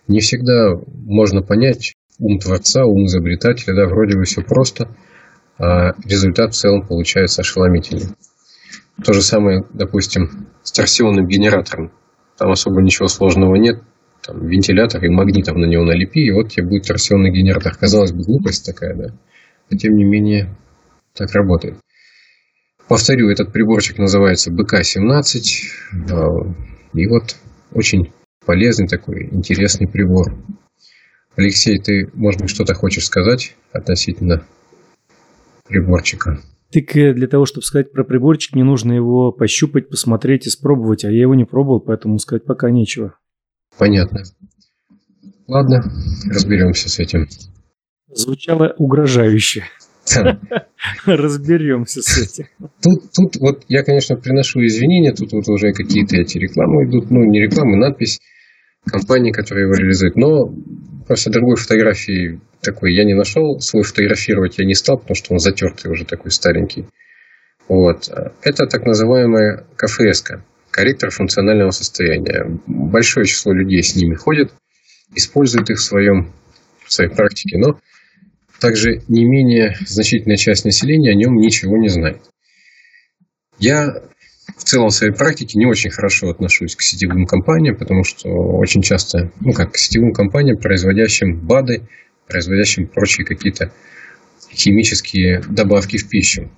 Не всегда можно понять ум творца, ум изобретателя, да, вроде бы все просто, а результат в целом получается ошеломительный. То же самое, допустим, с торсионным генератором. Там особо ничего сложного нет. Там вентилятор и магнитов на него налепи, и вот тебе будет торсионный генератор. Казалось бы, глупость такая, да? Но тем не менее, так работает. Повторю, этот приборчик называется бэ ка семнадцать. И вот очень полезный такой, интересный прибор. Алексей, ты, может быть, что-то хочешь сказать относительно приборчика? Так для того, чтобы сказать про приборчик, мне нужно его пощупать, посмотреть, испробовать, а я его не пробовал, поэтому сказать пока нечего. Понятно. Ладно, разберемся с этим. Звучало угрожающе. Разберемся с этим. Тут, тут вот я, конечно, приношу извинения, тут вот уже какие-то эти рекламы идут, ну, не рекламы, надпись компании, которая его реализует, но просто другой фотографии такой я не нашел, свой фотографировать я не стал, потому что он затертый уже такой старенький. Вот. Это так называемая ка эф эс-ка, корректор функционального состояния. Большое число людей с ними ходит, использует их в, своем, в своей практике, но также не менее значительная часть населения о нем ничего не знает. Я в целом в своей практике не очень хорошо отношусь к сетевым компаниям, потому что очень часто, ну как, к сетевым компаниям, производящим БАДы, производящим прочие какие-то химические добавки в пищу.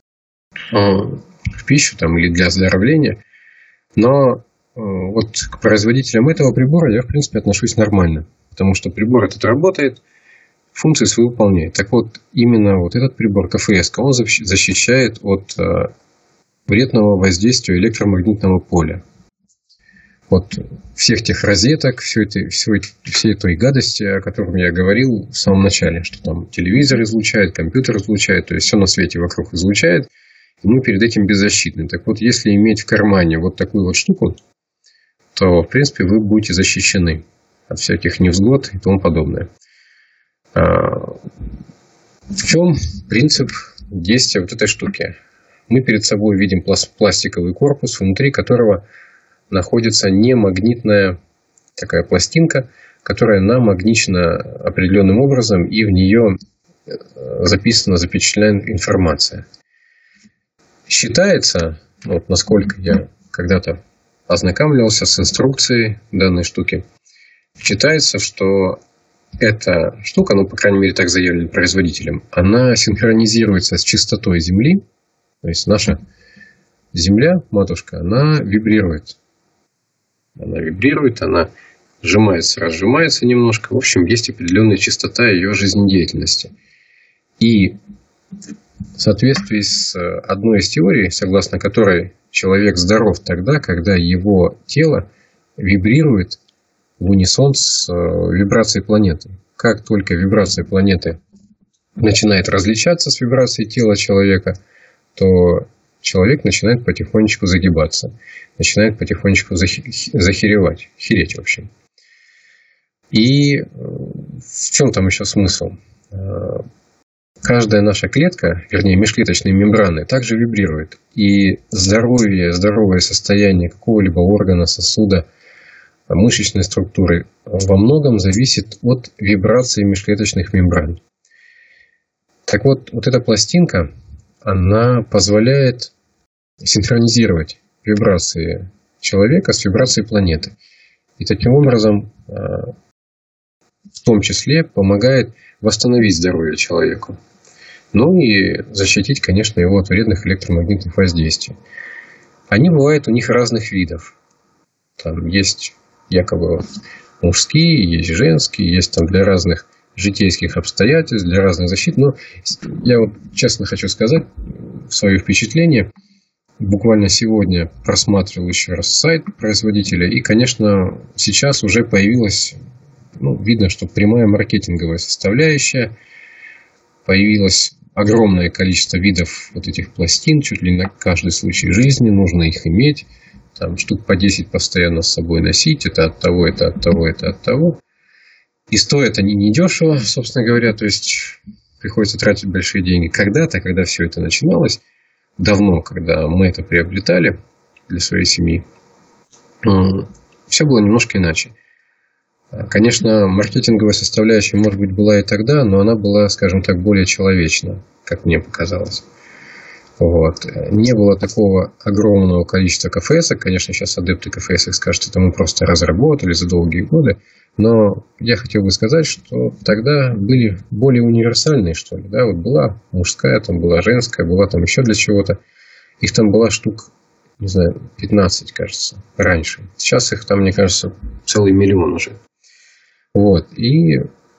В пищу там, или для оздоровления. Но вот к производителям этого прибора я, в принципе, отношусь нормально. Потому что прибор этот работает, функции свои выполняет. Так вот, именно вот этот прибор ка эф эс-ка, он защищает от вредного воздействия электромагнитного поля. Вот всех тех розеток, всей этой, всей, всей той гадости, о которой я говорил в самом начале, что там телевизор излучает, компьютер излучает, то есть все на свете вокруг излучает, и мы перед этим беззащитны. Так вот, если иметь в кармане вот такую вот штуку, то, в принципе, вы будете защищены от всяких невзгод и тому подобное. В чем принцип действия вот этой штуки? Мы перед собой видим пластиковый корпус, внутри которого находится немагнитная такая пластинка, которая намагничена определенным образом, и в нее записана, запечатлена информация. Считается, вот насколько я когда-то ознакомливался с инструкцией данной штуки, считается, что эта штука, ну, по крайней мере, так заявлено производителем, она синхронизируется с частотой Земли. То есть наша Земля, матушка, она вибрирует. Она вибрирует, она сжимается, разжимается немножко. В общем, есть определенная частота ее жизнедеятельности. И в соответствии с одной из теорий, согласно которой человек здоров тогда, когда его тело вибрирует в унисон с вибрацией планеты. Как только вибрация планеты начинает различаться с вибрацией тела человека, то человек начинает потихонечку загибаться, начинает потихонечку захеревать, хереть в общем. И в чем там еще смысл? Каждая наша клетка, вернее межклеточные мембраны, также вибрирует. И здоровье, здоровое состояние какого-либо органа, сосуда, мышечной структуры во многом зависит от вибрации межклеточных мембран. Так вот, вот эта пластинка, она позволяет синхронизировать вибрации человека с вибрацией планеты. И таким образом, в том числе, помогает восстановить здоровье человеку. Ну и защитить, конечно, его от вредных электромагнитных воздействий. Они бывают у них разных видов. Там есть якобы мужские, есть женские, есть там для разных житейских обстоятельств, для разных защит. Но я вот честно хочу сказать свое впечатление. Буквально сегодня просматривал еще раз сайт производителя. И, конечно, сейчас уже появилась, ну, видно, что прямая маркетинговая составляющая. Появилось огромное количество видов вот этих пластин, чуть ли на каждый случай жизни. Нужно их иметь. Там штук по десять постоянно с собой носить. Это от того, это от того, это от того. И стоят они недешево, собственно говоря. То есть приходится тратить большие деньги. Когда-то, когда все это начиналось, давно, когда мы это приобретали для своей семьи, все было немножко иначе. Конечно, маркетинговая составляющая, может быть, была и тогда, но она была, скажем так, более человечна, как мне показалось. Вот. Не было такого огромного количества КФС. Конечно, сейчас адепты КФС скажут, это мы просто разработали за долгие годы. Но я хотел бы сказать, что тогда были более универсальные, что ли. Да? Вот была мужская, там была женская, была там еще для чего-то. Их там была штук, не знаю, пятнадцать, кажется, раньше. Сейчас их там, мне кажется, целый миллион уже. Вот. И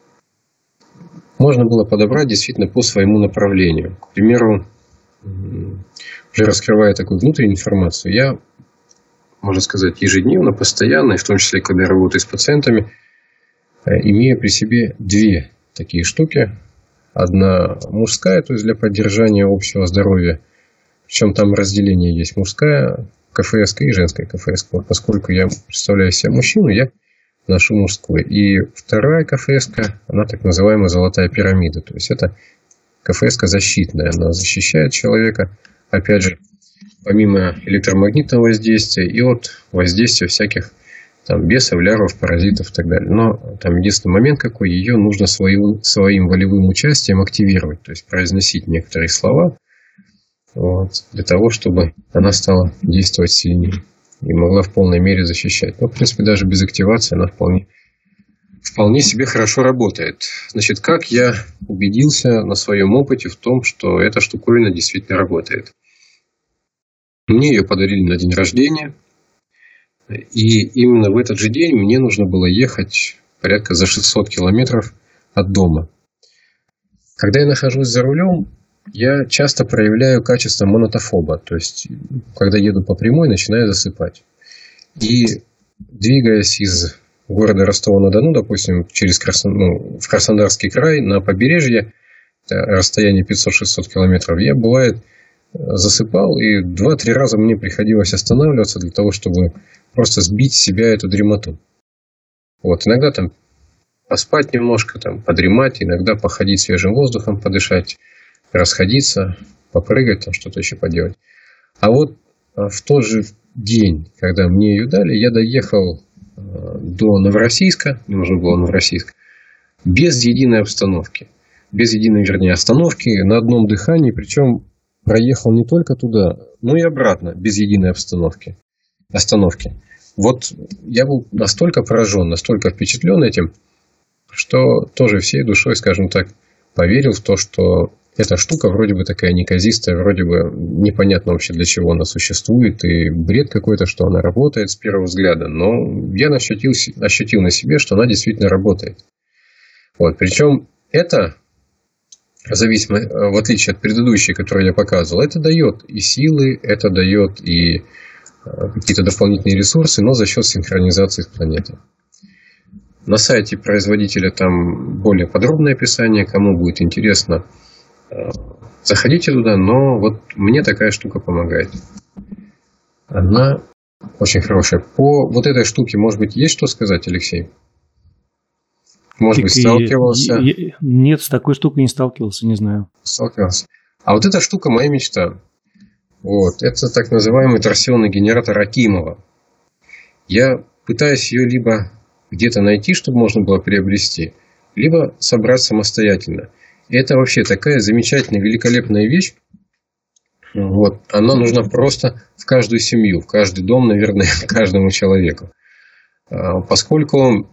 можно было подобрать действительно по своему направлению. К примеру, уже раскрывая такую внутреннюю информацию, я, можно сказать, ежедневно, постоянно, и в том числе, когда я работаю с пациентами, имею при себе две такие штуки. Одна мужская, то есть для поддержания общего здоровья. Причем там разделение есть: мужская КФС и женская КФС. Поскольку я представляю себя мужчину, я ношу мужскую. И вторая КФС, она так называемая золотая пирамида. То есть это КФС защитная. Она защищает человека, опять же, помимо электромагнитного воздействия и от воздействия всяких там бесов, лярвов, паразитов и так далее. Но там единственный момент какой: ее нужно своим, своим волевым участием активировать. То есть произносить некоторые слова, вот, для того, чтобы она стала действовать сильнее и могла в полной мере защищать. Но, в принципе, даже без активации она вполне, вполне себе хорошо работает. Значит, как я убедился на своем опыте в том, что эта штуковина действительно работает? Мне ее подарили на день рождения. И именно в этот же день мне нужно было ехать порядка за шестьсот километров от дома. Когда я нахожусь за рулем, я часто проявляю качество монотофоба. То есть, когда еду по прямой, начинаю засыпать. И двигаясь из города Ростова-на-Дону, допустим, через Красно... ну, в Краснодарский край, на побережье, расстояние пятьсот-шестьсот километров, я, бывает, засыпал. И два-три раза мне приходилось останавливаться для того, чтобы просто сбить с себя эту дремоту. Вот, иногда там поспать немножко, там, подремать, иногда походить свежим воздухом, подышать, расходиться, попрыгать, там, что-то еще поделать. А вот в тот же день, когда мне ее дали, я доехал до Новороссийска, мне нужно было Новороссийск, без единой обстановки. Без единой, вернее, остановки, на одном дыхании. Причем проехал не только туда, но и обратно, без единой обстановки. Остановки. Вот я был настолько поражен, настолько впечатлен этим, что тоже всей душой, скажем так, поверил в то, что эта штука вроде бы такая неказистая, вроде бы непонятно вообще для чего она существует, и бред какой-то, что она работает с первого взгляда. Но я ощутил, ощутил на себе, что она действительно работает. Вот. Причем это, зависимо, в отличие от предыдущей, которую я показывал, это дает и силы, это дает и какие-то дополнительные ресурсы, но за счет синхронизации с планетой. На сайте производителя там более подробное описание. Кому будет интересно, заходите туда. Но вот мне такая штука помогает. Она очень хорошая. По вот этой штуке, может быть, есть что сказать, Алексей? Может так быть, сталкивался? Я, я, нет, с такой штукой не сталкивался, не знаю. Сталкивался. А вот эта штука моя мечта. Вот. Это так называемый торсионный генератор Акимова. Я пытаюсь ее либо где-то найти, чтобы можно было приобрести, либо собрать самостоятельно. И это вообще такая замечательная, великолепная вещь. Вот. Она нужна просто в каждую семью, в каждый дом, наверное, каждому человеку. Поскольку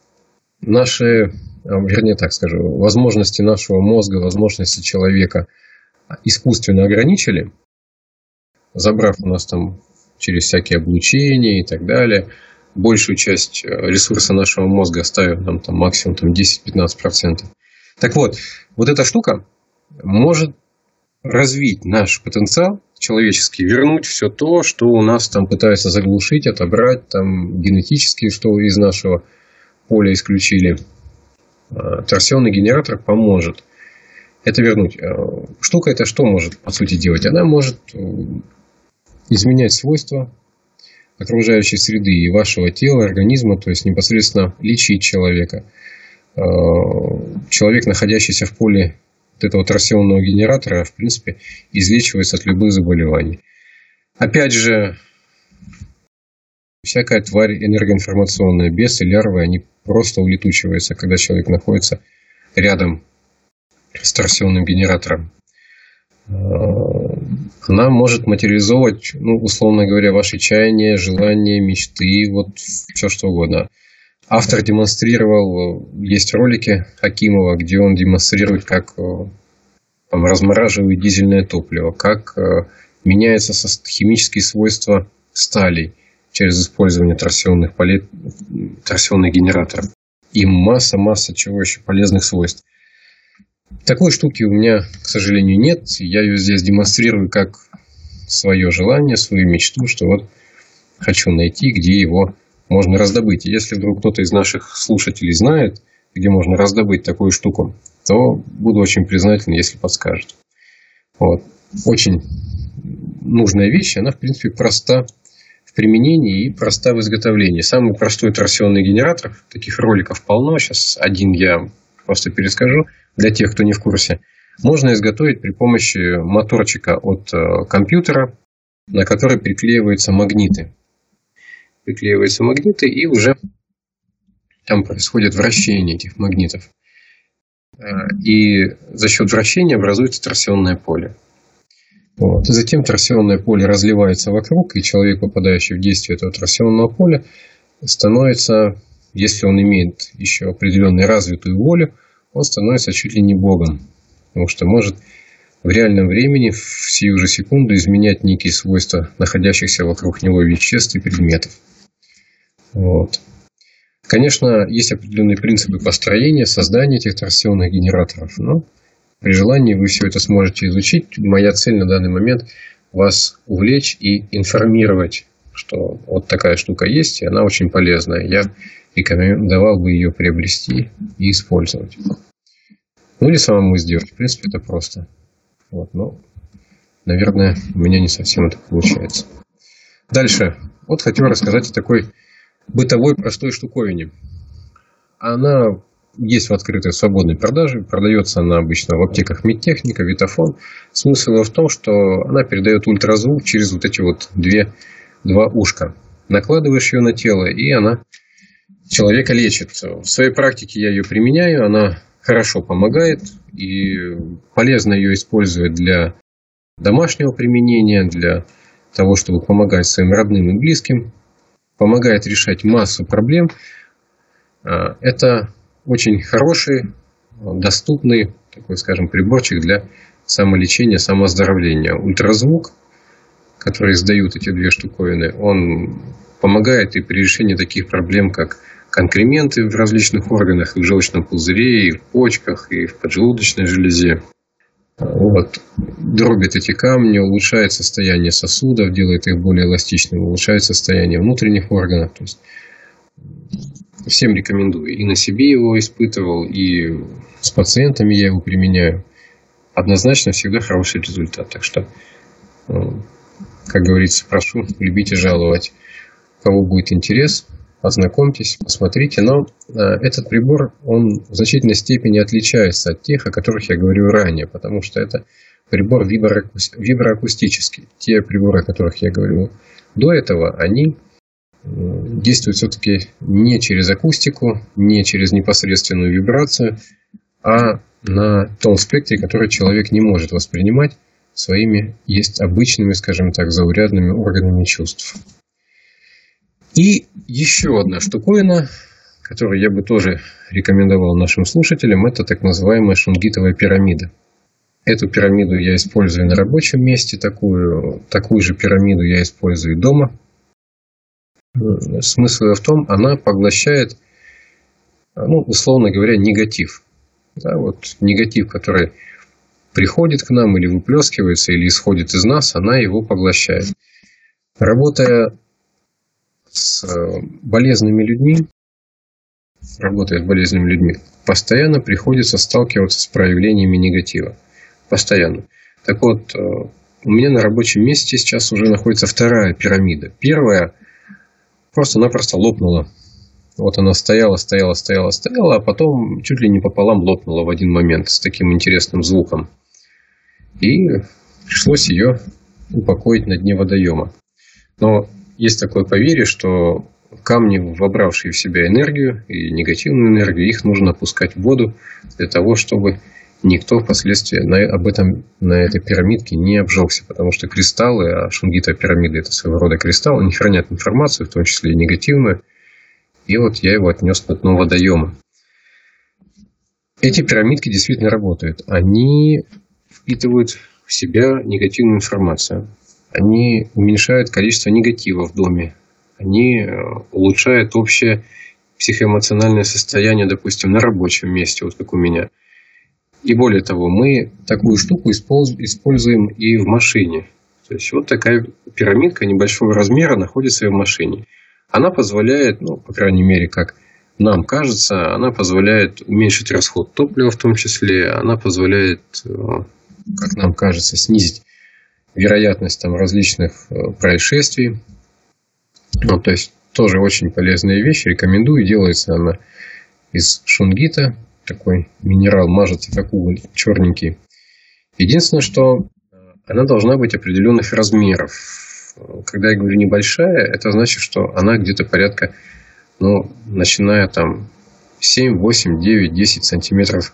наши, вернее так скажу, возможности нашего мозга, возможности человека искусственно ограничили, забрав у нас там через всякие облучения и так далее, большую часть ресурса нашего мозга оставив нам там максимум там, десять-пятнадцать процентов. Так вот, вот эта штука может развить наш потенциал человеческий, вернуть все то, что у нас там пытаются заглушить, отобрать, там генетически, что из нашего поля исключили. Торсионный генератор поможет это вернуть. Штука эта что может, по сути, делать? Она может изменять свойства окружающей среды и вашего тела, организма, то есть непосредственно лечить человека. Человек, находящийся в поле вот этого торсионного генератора, в принципе, излечивается от любых заболеваний. Опять же, всякая тварь энергоинформационная, бесы, лярвы, они просто улетучивается, когда человек находится рядом с торсионным генератором. Она может материализовывать, ну, условно говоря, ваши чаяния, желания, мечты, вот все что угодно. Автор демонстрировал, есть ролики Хакимова, где он демонстрирует, как там, размораживают дизельное топливо, как меняются химические свойства сталей через использование торсионных, полей, торсионных генераторов. И масса-масса чего еще полезных свойств. Такой штуки у меня, к сожалению, нет. Я ее здесь демонстрирую как свое желание, свою мечту, что вот хочу найти, где его можно раздобыть. И если вдруг кто-то из наших слушателей знает, где можно раздобыть такую штуку, то буду очень признателен, если подскажет. Вот. Очень нужная вещь, она, в принципе, проста в применении и проста в изготовлении. Самый простой торсионный генератор, таких роликов полно, сейчас один я просто перескажу, для тех, кто не в курсе, можно изготовить при помощи моторчика от компьютера, на который приклеиваются магниты. Приклеиваются магниты, и уже там происходит вращение этих магнитов. И за счет вращения образуется торсионное поле. Вот. И затем торсионное поле разливается вокруг, и человек, попадающий в действие этого торсионного поля, становится, если он имеет еще определенную развитую волю, он становится чуть ли не богом. Потому что может в реальном времени, в сию же секунду, изменять некие свойства находящихся вокруг него веществ и предметов. Вот. Конечно, есть определенные принципы построения, создания этих торсионных генераторов. Но при желании вы все это сможете изучить. Моя цель на данный момент вас увлечь и информировать, что вот такая штука есть, и она очень полезная. Я рекомендовал бы ее приобрести и использовать. Ну или самому сделать. В принципе, это просто. Вот, но, наверное, у меня не совсем это получается. Дальше. Вот хотел рассказать о такой бытовой простой штуковине. Она есть в открытой свободной продаже. Продается она обычно в аптеках Медтехника, Витафон. Смысл ее в том, что она передает ультразвук через вот эти вот две, два ушка. Накладываешь ее на тело, и она человека лечит. В своей практике я ее применяю. Она хорошо помогает. И полезно ее использовать для домашнего применения, для того, чтобы помогать своим родным и близким. Помогает решать массу проблем. Это очень хороший, доступный, такой, скажем, приборчик для самолечения, самооздоровления. Ультразвук, который издают эти две штуковины, он помогает и при решении таких проблем, как конкременты в различных органах, и в желчном пузыре, и в почках, и в поджелудочной железе. Вот. Дробит эти камни, улучшает состояние сосудов, делает их более эластичными, улучшает состояние внутренних органов. То есть всем рекомендую. И на себе его испытывал, и с пациентами я его применяю. Однозначно всегда хороший результат. Так что, как говорится, прошу любить и жаловать. У кого будет интерес, ознакомьтесь, посмотрите. Но этот прибор, он в значительной степени отличается от тех, о которых я говорил ранее, потому что это прибор виброакустический. Те приборы, о которых я говорил до этого, они действуют все-таки не через акустику, не через непосредственную вибрацию, а на том спектре, который человек не может воспринимать своими есть обычными, скажем так, заурядными органами чувств. И еще одна штуковина, которую я бы тоже рекомендовал нашим слушателям, это так называемая шунгитовая пирамида. Эту пирамиду я использую на рабочем месте, такую, такую же пирамиду я использую дома. Смысл в том, она поглощает, ну, условно говоря, негатив. Да, вот негатив, который приходит к нам или выплескивается, или исходит из нас, она его поглощает. Работая с болезненными людьми, работая с болезненными людьми, постоянно приходится сталкиваться с проявлениями негатива. Постоянно. Так вот, у меня на рабочем месте сейчас уже находится вторая пирамида. Первая просто-напросто лопнула. Вот она стояла, стояла, стояла, стояла, а потом чуть ли не пополам лопнула в один момент с таким интересным звуком. И пришлось ее упокоить на дне водоема. Но есть такое поверье, что камни, вобравшие в себя энергию и негативную энергию, их нужно опускать в воду для того, чтобы никто впоследствии на, об этом, на этой пирамидке не обжегся. Потому что кристаллы, а шунгитовая пирамида – это своего рода кристалл, они хранят информацию, в том числе и негативную. И вот я его отнес на дно водоема. Эти пирамидки действительно работают. Они впитывают в себя негативную информацию. Они уменьшают количество негатива в доме. Они улучшают общее психоэмоциональное состояние, допустим, на рабочем месте, вот как у меня. И более того, мы такую штуку используем и в машине. То есть, вот такая пирамидка небольшого размера находится и в машине. Она позволяет, ну, по крайней мере, как нам кажется, она позволяет уменьшить расход топлива в том числе. Она позволяет, как нам кажется, снизить вероятность там различных происшествий. Ну, то есть, тоже очень полезная вещь. Рекомендую. Делается она из шунгита. Такой минерал, мажется как уголь, черненький. Единственное, что она должна быть определенных размеров. Когда я говорю небольшая, это значит, что она где-то порядка, ну, начиная там семь, восемь, девять, десять сантиметров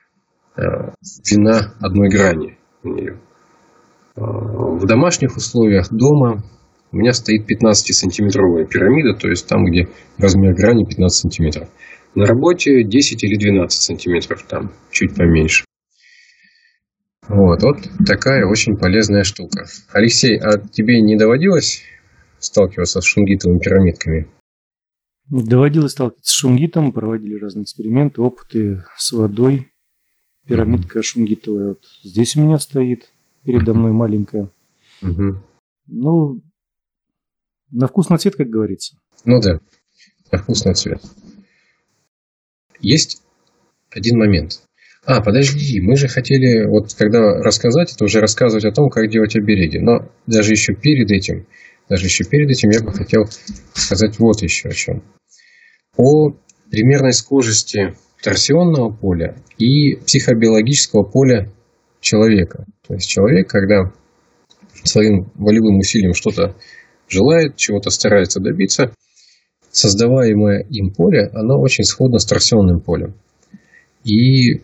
длина одной грани у нее. В домашних условиях дома у меня стоит пятнадцатисантиметровая пирамида, то есть там, где размер грани пятнадцать сантиметров. На работе десять или двенадцать сантиметров, там чуть поменьше. Вот, вот такая очень полезная штука. Алексей, а тебе не доводилось сталкиваться с шунгитовыми пирамидками? Доводилось сталкиваться с шунгитом, проводили разные эксперименты, опыты с водой. Пирамидка шунгитовая вот здесь у меня стоит, передо мной маленькая. Угу. Ну, на вкус, на цвет, как говорится. Ну да, на вкус, на цвет. Есть один момент. А, подожди, мы же хотели, вот когда рассказать, это уже рассказывать о том, как делать обереги. Но даже еще перед этим, даже еще перед этим я бы хотел сказать вот еще о чем. О примерной схожести торсионного поля и психобиологического поля человека. То есть человек, когда своим волевым усилием что-то желает, чего-то старается добиться, создаваемое им поле, оно очень сходно с торсионным полем. И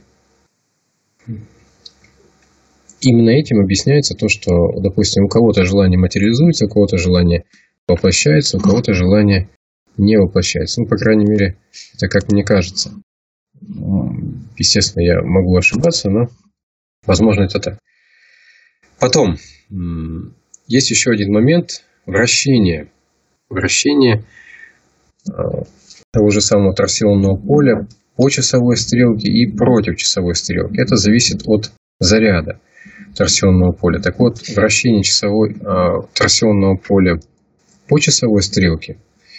именно этим объясняется то, что, допустим, у кого-то желание материализуется, у кого-то желание воплощается, у кого-то желание не воплощается. Ну, по крайней мере, это как мне кажется. Естественно, я могу ошибаться, но, возможно, это так. Потом, есть еще один момент – вращение. Вращение того же самого торсионного поля по часовой стрелке и против часовой стрелки. Это зависит от заряда торсионного поля. Так вот, вращение часовой, э, торсионного поля по часовой стрелке,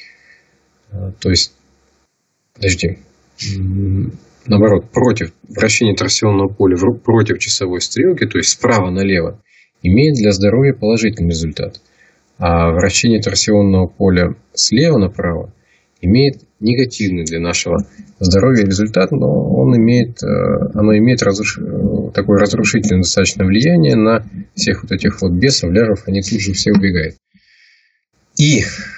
э, то есть, подожди, наоборот, против вращения торсионного поля против часовой стрелки, то есть справа налево, имеет для здоровья положительный результат. А вращение торсионного поля слева направо имеет негативный для нашего здоровья результат, но он имеет, оно имеет разруш... такое разрушительное достаточно влияние на всех вот этих вот бесов, ляров, они тут же все убегают. И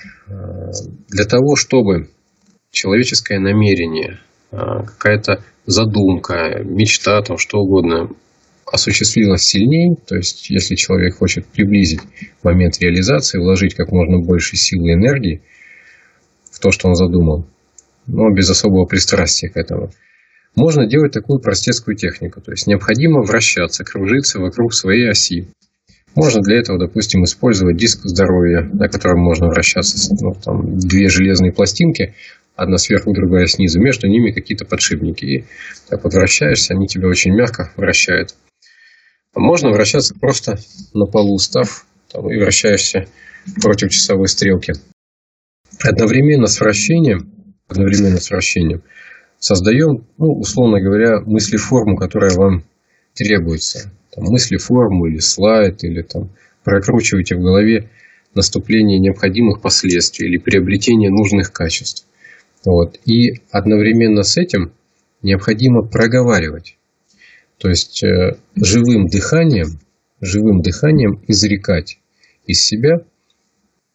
для того, чтобы человеческое намерение, какая-то задумка, мечта, там, что угодно, осуществилась сильнее, то есть если человек хочет приблизить момент реализации, вложить как можно больше силы и энергии в то, что он задумал, но без особого пристрастия к этому, можно делать такую простецкую технику. То есть необходимо вращаться, кружиться вокруг своей оси. Можно для этого, допустим, использовать диск здоровья, на котором можно вращаться. Ну, там две железные пластинки, одна сверху, другая снизу. Между ними какие-то подшипники. И так вот вращаешься, они тебя очень мягко вращают. А можно вращаться просто на полу, став там, и вращаешься против часовой стрелки. Одновременно с вращением, одновременно с вращением создаем, ну, условно говоря, мыслеформу, которая вам требуется. Там, мыслеформу или слайд, или там, прокручиваете в голове наступление необходимых последствий или приобретение нужных качеств. Вот. И одновременно с этим необходимо проговаривать. То есть э, живым дыханием, живым дыханием изрекать из себя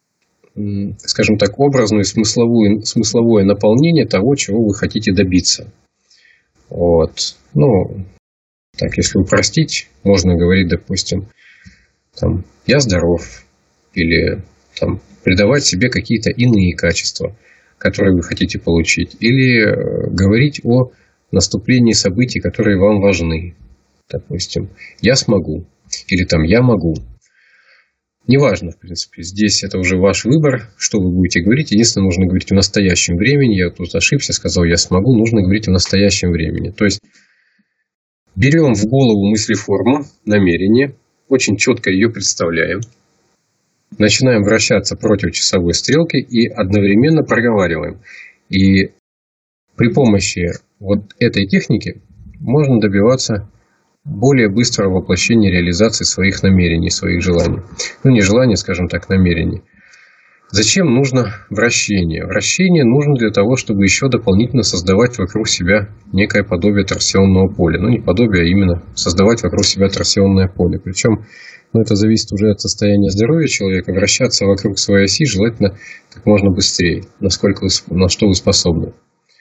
скажем так, образную, смысловую, смысловое наполнение того, чего вы хотите добиться. Вот. Ну, так, если упростить, можно говорить, допустим, там, я здоров, или там, придавать себе какие-то иные качества, которые вы хотите получить, или э, говорить о наступлении событий, которые вам важны. Допустим, я смогу, или там я могу. Неважно, в принципе, здесь это уже ваш выбор, что вы будете говорить. Единственное, нужно говорить в настоящем времени. Я тут ошибся, сказал я смогу, нужно говорить в настоящем времени. То есть, берем в голову мыслеформу, намерение, очень четко ее представляем, начинаем вращаться против часовой стрелки и одновременно проговариваем. И при помощи вот этой техники можно добиваться более быстрого воплощения реализации своих намерений, своих желаний. Ну, не желаний, скажем так, намерений. Зачем нужно вращение? Вращение нужно для того, чтобы еще дополнительно создавать вокруг себя некое подобие торсионного поля. Ну, не подобие, а именно создавать вокруг себя торсионное поле. Причем, ну, это зависит уже от состояния здоровья человека. Вращаться вокруг своей оси желательно как можно быстрее, насколько вы, на что вы способны.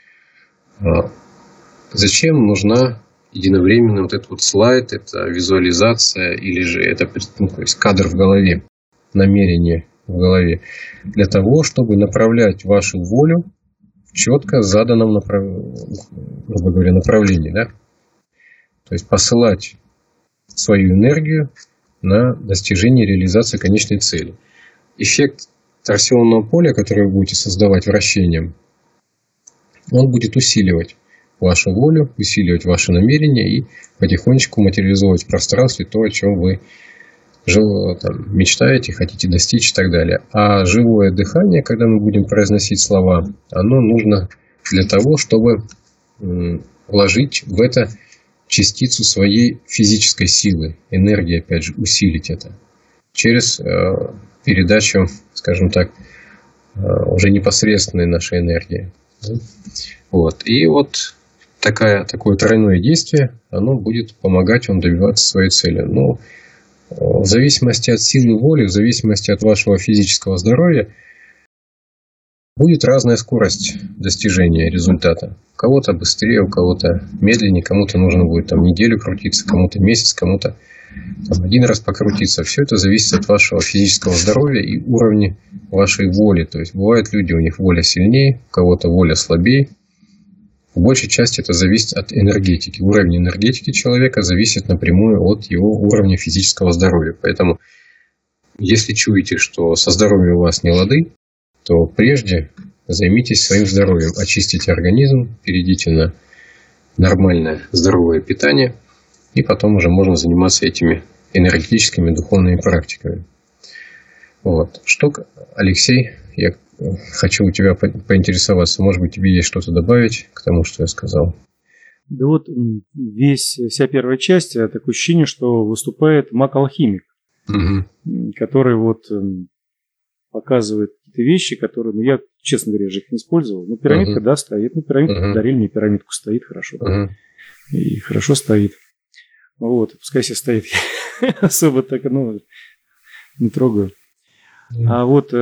Зачем нужна единовременно вот этот вот слайд, это визуализация или же это, ну, то есть кадр в голове, намерение в голове, для того, чтобы направлять вашу волю в четко заданном направ... грубо говоря, направлении, да? То есть посылать свою энергию на достижение реализации конечной цели. Эффект торсионного поля, который вы будете создавать вращением, он будет усиливать вашу волю, усиливать ваши намерения и потихонечку материализовать в пространстве то, о чем вы там, мечтаете, хотите достичь и так далее. А живое дыхание, когда мы будем произносить слова, оно нужно для того, чтобы вложить в это частицу своей физической силы, энергии, опять же, усилить это через э, передачу, скажем так, э, уже непосредственной нашей энергии. Вот. И вот такая, такое тройное действие, оно будет помогать вам добиваться своей цели. Но в зависимости от силы воли, в зависимости от вашего физического здоровья, будет разная скорость достижения результата. У кого-то быстрее, у кого-то медленнее, кому-то нужно будет там неделю крутиться, кому-то месяц, кому-то там, один раз покрутиться. Все это зависит от вашего физического здоровья и уровня вашей воли. То есть бывают люди, у них воля сильнее, у кого-то воля слабее. В большей части это зависит от энергетики. Уровень энергетики человека зависит напрямую от его уровня физического здоровья. Поэтому, если чуете, что со здоровьем у вас не лады, то прежде займитесь своим здоровьем. Очистите организм, перейдите на нормальное здоровое питание. И потом уже можно заниматься этими энергетическими духовными практиками. Вот. Что, Алексей, я хочу у тебя поинтересоваться, может быть, тебе есть что-то добавить к тому, что я сказал? Да вот весь, вся первая часть, такое ощущение, что выступает маг-алхимик, угу. который вот показывает какие-то вещи, которые, ну, я, честно говоря, же их не использовал. Ну, пирамидка, угу. да, стоит. Ну, пирамидку угу. подарили, мне пирамидку стоит, хорошо. Угу. И хорошо стоит. Вот, пускай себе стоит. Особо так, ну, не трогаю. Угу. А вот...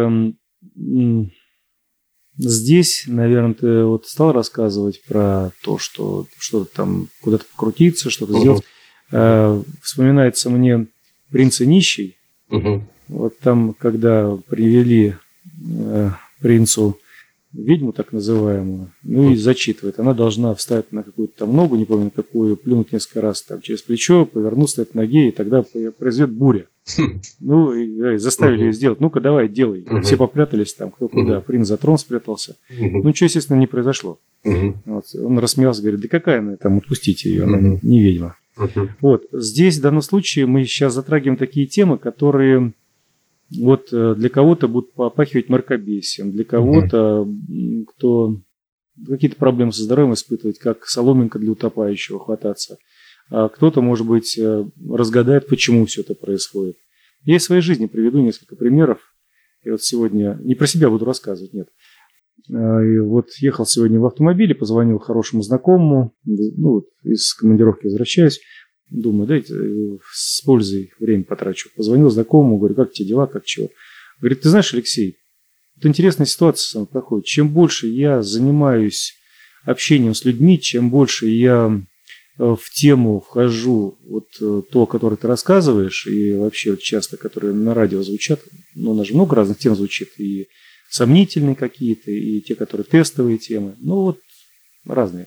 Здесь, наверное, ты вот стал рассказывать про то, что что-то там куда-то покрутиться, что-то uh-huh. сделать. Uh-huh. Вспоминается мне «Принц и нищий». Uh-huh. Вот там, когда привели э, принцу ведьму, так называемую, ну uh-huh. и зачитывает. Она должна встать на какую-то там ногу, не помню какую, плюнуть несколько раз там, через плечо, повернуться от ноги, и тогда произойдет буря. Ну, и, и заставили uh-huh. ее сделать. Ну-ка, давай, делай. Uh-huh. Все попрятались там, кто куда. Uh-huh. Принц за трон спрятался. Uh-huh. Ну, ничего, естественно, не произошло. Uh-huh. Вот. Он рассмеялся, говорит, да какая она там, отпустите ее, она uh-huh. не ведьма. Uh-huh. Вот. Здесь, в данном случае, мы сейчас затрагиваем такие темы, которые вот для кого-то будут попахивать мракобесием, для кого-то, uh-huh. кто какие-то проблемы со здоровьем испытывает, как соломинка для утопающего хвататься. А кто-то, может быть, разгадает, почему все это происходит. Я из своей жизни приведу несколько примеров. И вот сегодня не про себя буду рассказывать, нет. И вот ехал сегодня в автомобиле, позвонил хорошему знакомому, ну, вот из командировки возвращаюсь, думаю, дайте с пользой время потрачу. Позвонил знакомому, говорю, как тебе дела, как чего. Говорит, ты знаешь, Алексей, Вот интересная ситуация со мной проходит. Чем больше я занимаюсь общением с людьми, чем больше я в тему вхожу, вот то, о которой ты рассказываешь, и вообще часто, которые на радио звучат, ну, у нас же много разных тем звучит, и сомнительные какие-то, и те, которые тестовые темы, ну, вот разные.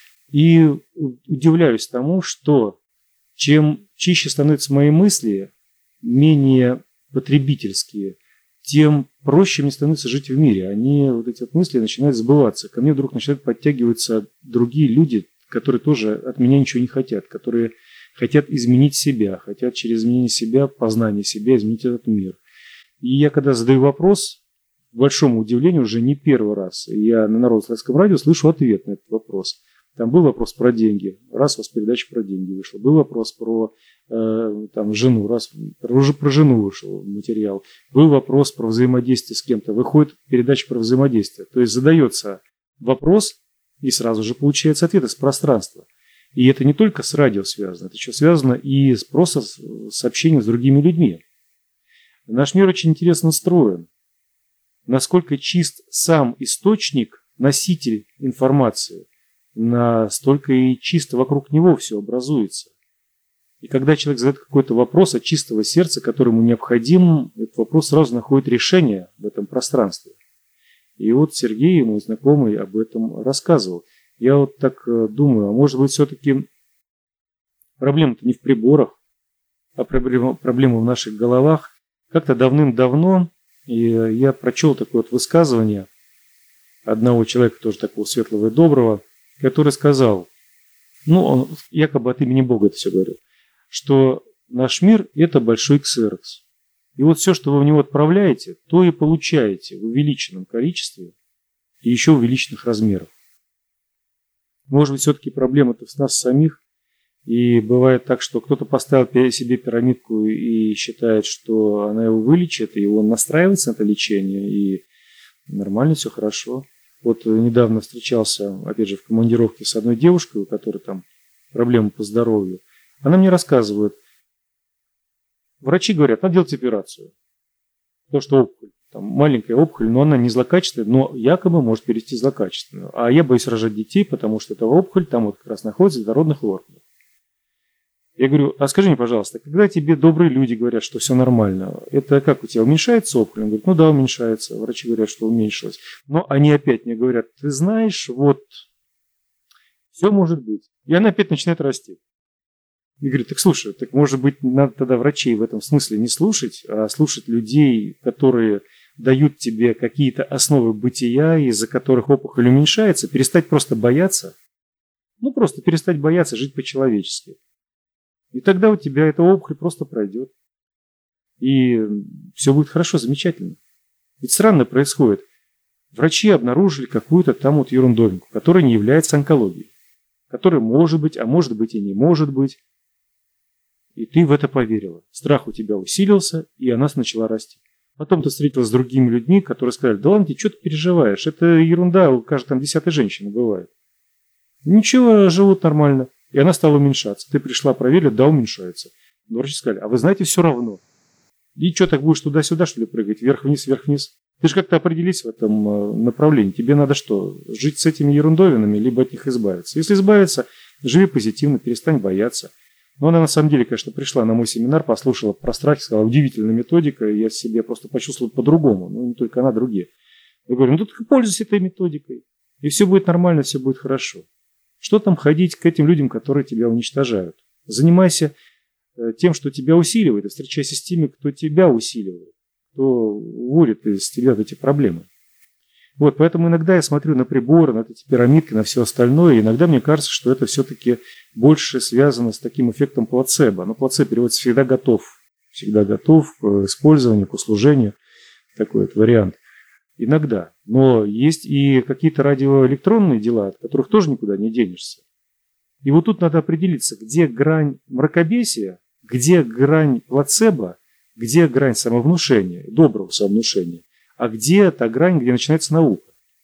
И удивляюсь тому, что чем чище становятся мои мысли, менее потребительские, тем проще мне становится жить в мире. Они, вот эти вот мысли, начинают сбываться. Ко мне вдруг начинают подтягиваться другие люди, которые тоже от меня ничего не хотят, которые хотят изменить себя, хотят через изменение себя, познание себя, изменить этот мир. И я, когда задаю вопрос, к большому удивлению, уже не первый раз, я на Народно-славянском радио слышу ответ на этот вопрос. Там был вопрос про деньги, раз у вас передача про деньги вышла. Был вопрос про э, там, жену, раз уже про жену вышел материал. Был вопрос про взаимодействие с кем-то. Выходит передача про взаимодействие. То есть задается вопрос, и сразу же получается ответ из пространства. И это не только с радио связано, это еще связано и с, просто с, с общением с другими людьми. Наш мир очень интересно устроен. Насколько чист сам источник, носитель информации, настолько и чисто вокруг него все образуется. И когда человек задает какой-то вопрос от чистого сердца, который ему необходим, этот вопрос сразу находит решение в этом пространстве. И вот Сергей, мой знакомый, об этом рассказывал. Я вот так думаю, а может быть все-таки проблема-то не в приборах, а проблема, проблема в наших головах. Как-то давным-давно и я прочел такое вот высказывание одного человека, тоже такого светлого и доброго, который сказал, ну, он якобы от имени Бога это все говорил, что наш мир – это большой ксерокс. И вот все, что вы в него отправляете, то и получаете в увеличенном количестве и еще в увеличенных размерах. Может быть, все-таки проблема-то в нас самих. И бывает так, что кто-то поставил себе пирамидку и считает, что она его вылечит, и он настраивается на это лечение, и нормально, все хорошо. Вот недавно встречался, опять же, в командировке с одной девушкой, у которой там проблемы по здоровью. Она мне рассказывает, врачи говорят, надо делать операцию. То, что опухоль, там маленькая опухоль, но она не злокачественная, но якобы может перейти в злокачественную. А я боюсь рожать детей, потому что эта опухоль там вот как раз находится в детородных органах. Я говорю, а скажи мне, пожалуйста, когда тебе добрые люди говорят, что все нормально, это как у тебя, уменьшается опухоль? Он говорит, ну да, уменьшается. Врачи говорят, что уменьшилось. Но они опять мне говорят, ты знаешь, вот, все может быть. И она опять начинает расти. И говорит, так слушай, так может быть, надо тогда врачей в этом смысле не слушать, а слушать людей, которые дают тебе какие-то основы бытия, из-за которых опухоль уменьшается, перестать просто бояться. Ну, просто перестать бояться, жить по-человечески. И тогда у тебя эта опухоль просто пройдет. И все будет хорошо, замечательно. Ведь странно происходит. Врачи обнаружили какую-то там вот ерундовинку, которая не является онкологией. Которая может быть, а может быть и не может быть. И ты в это поверила. Страх у тебя усилился, и она начала расти. Потом ты встретилась с другими людьми, которые сказали, да ладно, ты что ты переживаешь? Это ерунда, у каждой там десятой женщины бывает. Ничего, живут нормально. И она стала уменьшаться. Ты пришла, проверила, да, уменьшается. Но врачи сказали, а вы знаете, все равно. И что, так будешь туда-сюда, что ли, прыгать? Вверх-вниз, вверх-вниз? Ты же как-то определись в этом направлении. Тебе надо что, жить с этими ерундовинами, либо от них избавиться? Если избавиться, живи позитивно, перестань бояться. Но она на самом деле, конечно, пришла на мой семинар, послушала про страхи, сказала, удивительная методика, и я себе просто почувствовал по-другому. Ну, не только она, другие. Я говорю, ну, ты пользуйся этой методикой, и все будет нормально, все будет хорошо. Что там ходить к этим людям, которые тебя уничтожают? Занимайся тем, что тебя усиливает, и встречайся с теми, кто тебя усиливает, кто уводит из тебя эти проблемы. Вот, поэтому иногда я смотрю на приборы, на эти пирамидки, на все остальное, и иногда мне кажется, что это все-таки больше связано с таким эффектом плацебо. Но плацебо переводится «всегда готов», всегда готов к использованию, к услужению, такой вот вариант. Иногда. Но есть и какие-то радиоэлектронные дела, от которых тоже никуда не денешься. И вот тут надо определиться, где грань мракобесия, где грань плацебо, где грань самовнушения, доброго самовнушения, а где та грань, где начинается наука.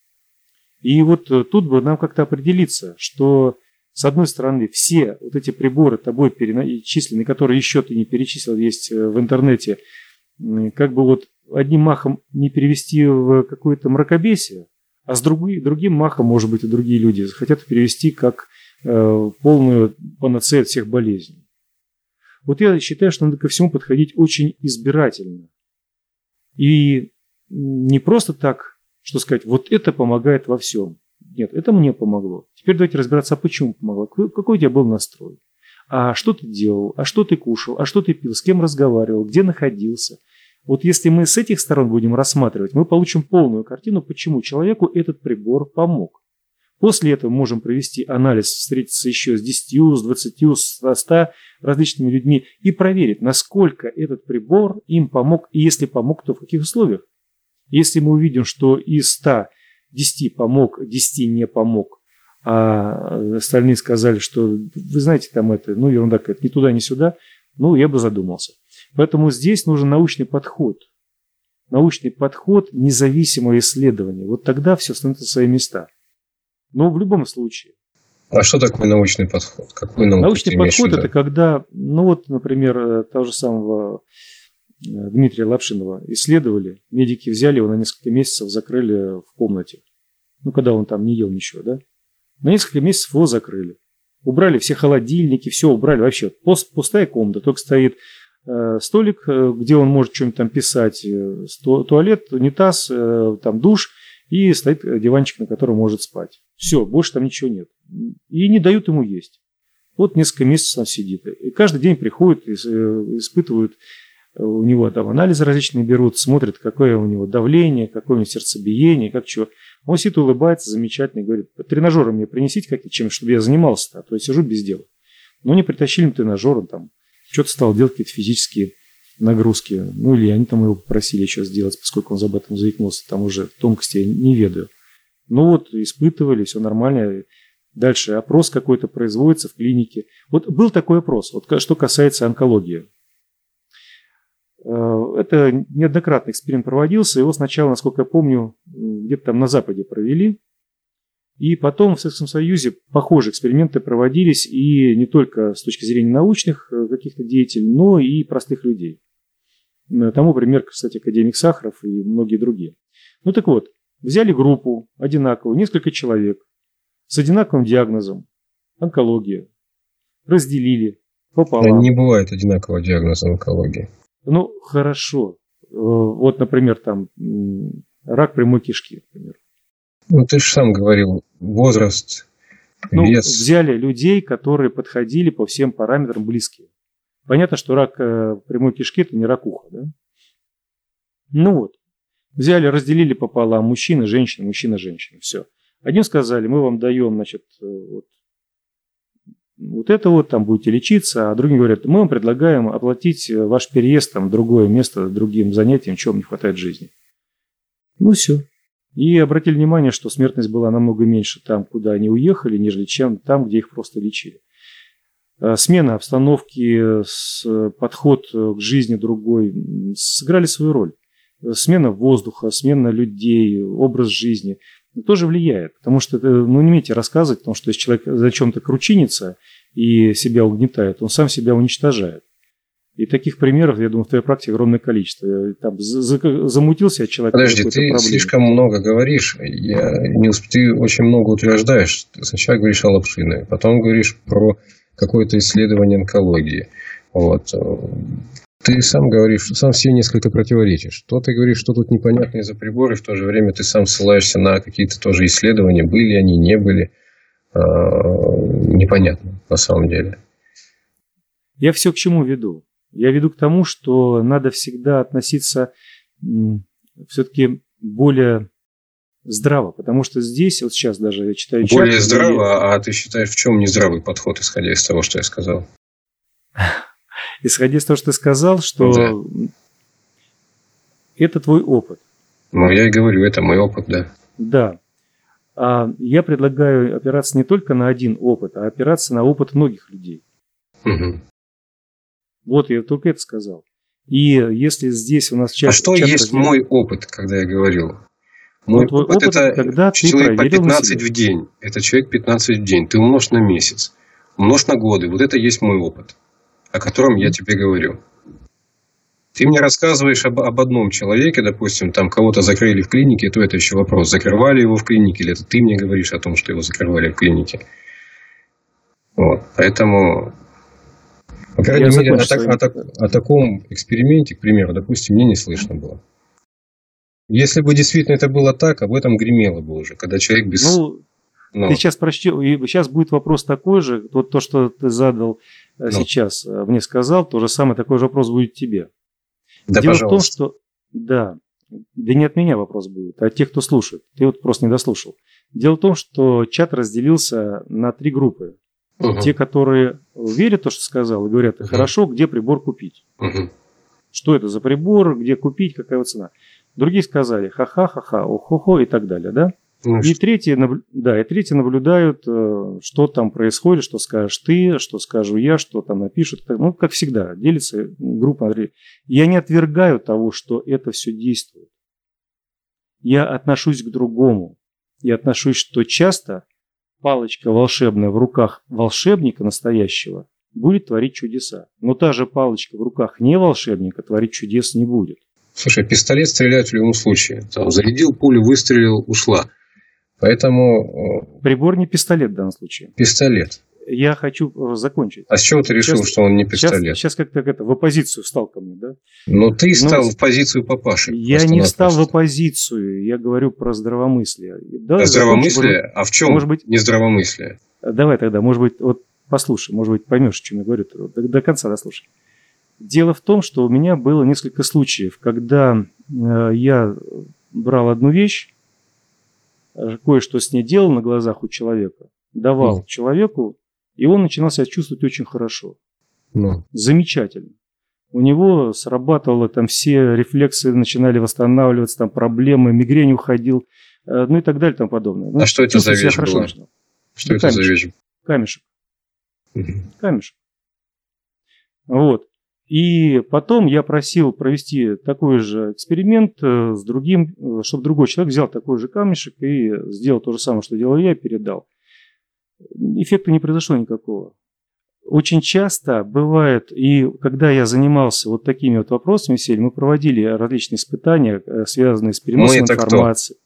И вот тут бы нам как-то определиться, что с одной стороны все вот эти приборы тобой перечисленные, которые еще ты не перечислил, есть в интернете, как бы вот одним махом не перевести в какое-то мракобесие, а с другой, другим махом, может быть, и другие люди хотят перевести как э, полную панацею от всех болезней. Вот я считаю, что надо ко всему подходить очень избирательно. И не просто так, что сказать, вот это помогает во всем. Нет, это мне помогло. Теперь давайте разбираться, а почему помогло. Какой у тебя был настрой? А что ты делал? А что ты кушал? А что ты пил? С кем разговаривал? Где находился? Вот если мы с этих сторон будем рассматривать, мы получим полную картину, почему человеку этот прибор помог. После этого можем провести анализ, встретиться еще с десятью, с двадцатью, с ста различными людьми и проверить, насколько этот прибор им помог, и если помог, то в каких условиях. Если мы увидим, что из ста десяти помог, десяти не помог, а остальные сказали, что вы знаете, там это, ну ерунда какая-то, ни туда, ни сюда, ну я бы задумался. Поэтому здесь нужен научный подход. Научный подход, независимое исследование. Вот тогда все становится на свои места. Но в любом случае. А что такое научный подход? Какой научный подход – это когда, ну вот, например, того же самого Дмитрия Лапшинова исследовали, медики взяли его на несколько месяцев, закрыли в комнате. Ну, когда он там не ел ничего, да? На несколько месяцев его закрыли. Убрали все холодильники, все убрали. Вообще пустая комната, только стоит э, столик, где он может что-нибудь там писать, э, туалет, унитаз, э, там душ, и стоит диванчик, на котором может спать. Все, больше там ничего нет. И не дают ему есть. Вот несколько месяцев он сидит. И каждый день приходят, испытывают, у него там анализы различные берут, смотрят, какое у него давление, какое у него сердцебиение, как чего. Он сидит, улыбается, замечательно, и говорит, тренажеры мне принесите какие-то, чтобы я занимался-то, а то я сижу без дела. Но не притащили тренажер, он там что-то стал делать, какие-то физические нагрузки. Ну, или они там его попросили еще сделать, поскольку он об этом заикнулся, там уже тонкости я не ведаю. Ну вот, испытывали, все нормально. Дальше опрос какой-то производится в клинике. Вот был такой опрос, вот что касается онкологии. Это неоднократный эксперимент проводился. Его сначала, насколько я помню, где-то там на Западе провели. И потом в Советском Союзе похожие эксперименты проводились и не только с точки зрения научных каких-то деятелей, но и простых людей. Тому пример, кстати, академик Сахаров и многие другие. Ну так вот, взяли группу одинаковую, несколько человек, с одинаковым диагнозом, онкология, разделили пополам. Не бывает одинакового диагноза онкологии. Ну, хорошо. Вот, например, там рак прямой кишки, например. Ну, ты же сам говорил, возраст, ну, вес. Взяли людей, которые подходили по всем параметрам близкие. Понятно, что рак прямой кишки – это не рак уха, да? Ну вот. Взяли, разделили пополам мужчина, женщина, мужчина, женщина. Все. Одним сказали, мы вам даем, значит, вот, вот это вот, там будете лечиться, а другим говорят, мы вам предлагаем оплатить ваш переезд там, в другое место, другим занятиям, чего вам не хватает в жизни. Ну все. И обратили внимание, что смертность была намного меньше там, куда они уехали, нежели чем там, где их просто лечили. Смена обстановки, подход к жизни другой сыграли свою роль. Смена воздуха, смена людей, образ жизни тоже влияет. Потому что, ну, не умейте рассказывать, потому что если человек за чем-то кручинится и себя угнетает, он сам себя уничтожает. И таких примеров, я думаю, в твоей практике огромное количество. Там замутился человек. Подожди, ты проблемы. Слишком много говоришь. Я не усп... Ты очень много утверждаешь. Сначала говоришь о Лапшине, потом говоришь про какое-то исследование онкологии. Вот. Ты сам говоришь, сам себе несколько противоречишь. То ты говоришь, что тут непонятно из-за прибора, и в то же время ты сам ссылаешься на какие-то тоже исследования. Были они, не были. А, непонятно на самом деле. Я все к чему веду? Я веду к тому, что надо всегда относиться все-таки более здраво, потому что здесь, вот сейчас даже я читаю... Более чат, здраво? И... А ты считаешь, в чем нездравый подход, исходя из того, что я сказал? Исходя из того, что ты сказал, что да. Это твой опыт. Ну, я и говорю, это мой опыт, да. Да. А я предлагаю опираться не только на один опыт, а опираться на опыт многих людей. Угу. Вот я только это сказал. И если здесь у нас чат... А что чат есть разделен... мой опыт, когда я говорил? Мой ну, опыт, опыт, это когда человек по пятнадцать в день. Это человек пятнадцать в день. Ты умножь на месяц. Умножь на годы. Вот это есть мой опыт, о котором я тебе говорю. Ты мне рассказываешь об, об одном человеке, допустим, там кого-то закрыли в клинике, то это еще вопрос. Закрывали его в клинике, или это ты мне говоришь о том, что его закрывали в клинике? Вот. Поэтому, по крайней Я мере, о, так, о, так, о таком эксперименте, к примеру, допустим, мне не слышно было. Если бы действительно это было так, об этом гремело бы уже, когда человек без... Ну, Но. Ты сейчас прочти, и сейчас будет вопрос такой же, вот то, что ты задал Но. сейчас, мне сказал, то же самое, такой же вопрос будет тебе. Да, Дело пожалуйста. в том, что... Да, да не от меня вопрос будет, а от тех, кто слушает. Ты вот просто не дослушал. Дело в том, что чат разделился на три группы. Угу. Те, которые верят в то, что сказал, и говорят, угу. хорошо, где прибор купить? Угу. Что это за прибор, где купить, какая его цена? Другие сказали, ха-ха-ха-ха, охо-хо и так далее, да? Ну, и, третьи, да, и третьи наблюдают, что там происходит, что скажешь ты, что скажу я, что там напишут. Ну, как всегда, делится группа. Я не отвергаю того, что это все действует. Я отношусь к другому. Я отношусь, что часто палочка волшебная в руках волшебника настоящего будет творить чудеса. Но та же палочка в руках не волшебника творить чудес не будет. Слушай, пистолет стреляет в любом случае. Там, зарядил пулю, выстрелил, ушла. Поэтому... Прибор не пистолет в данном случае. Пистолет. Я хочу закончить. А с чего ты решил, сейчас, что он не пистолет? Сейчас, сейчас как-то это, в оппозицию встал ко мне, да? Но ты стал Но, в позицию папаши. Я не встал в оппозицию. Я говорю про здравомыслие. Да, а здравомыслие? Может, а в чем может быть, не здравомыслие? Давай тогда, может быть, вот послушай, может быть, поймешь, о чем я говорю. До, до конца дослушай. Дело в том, что у меня было несколько случаев, когда э, я брал одну вещь, кое-что с ней делал на глазах у человека, давал mm. человеку, и он начинал себя чувствовать очень хорошо. Mm. Замечательно. У него срабатывало, там все рефлексы начинали восстанавливаться, там проблемы, мигрень уходил, ну и так далее, и тому подобное. Ну, а что это за вещь была? Начинал. Что да это камешек, за вещь? Камешек. Mm-hmm. Камешек. Вот. И потом я просил провести такой же эксперимент с другим, чтобы другой человек взял такой же камешек и сделал то же самое, что делал я, и передал. Эффекта не произошло никакого. Очень часто бывает, и когда я занимался вот такими вот вопросами, мы проводили различные испытания, связанные с переносом мы информации.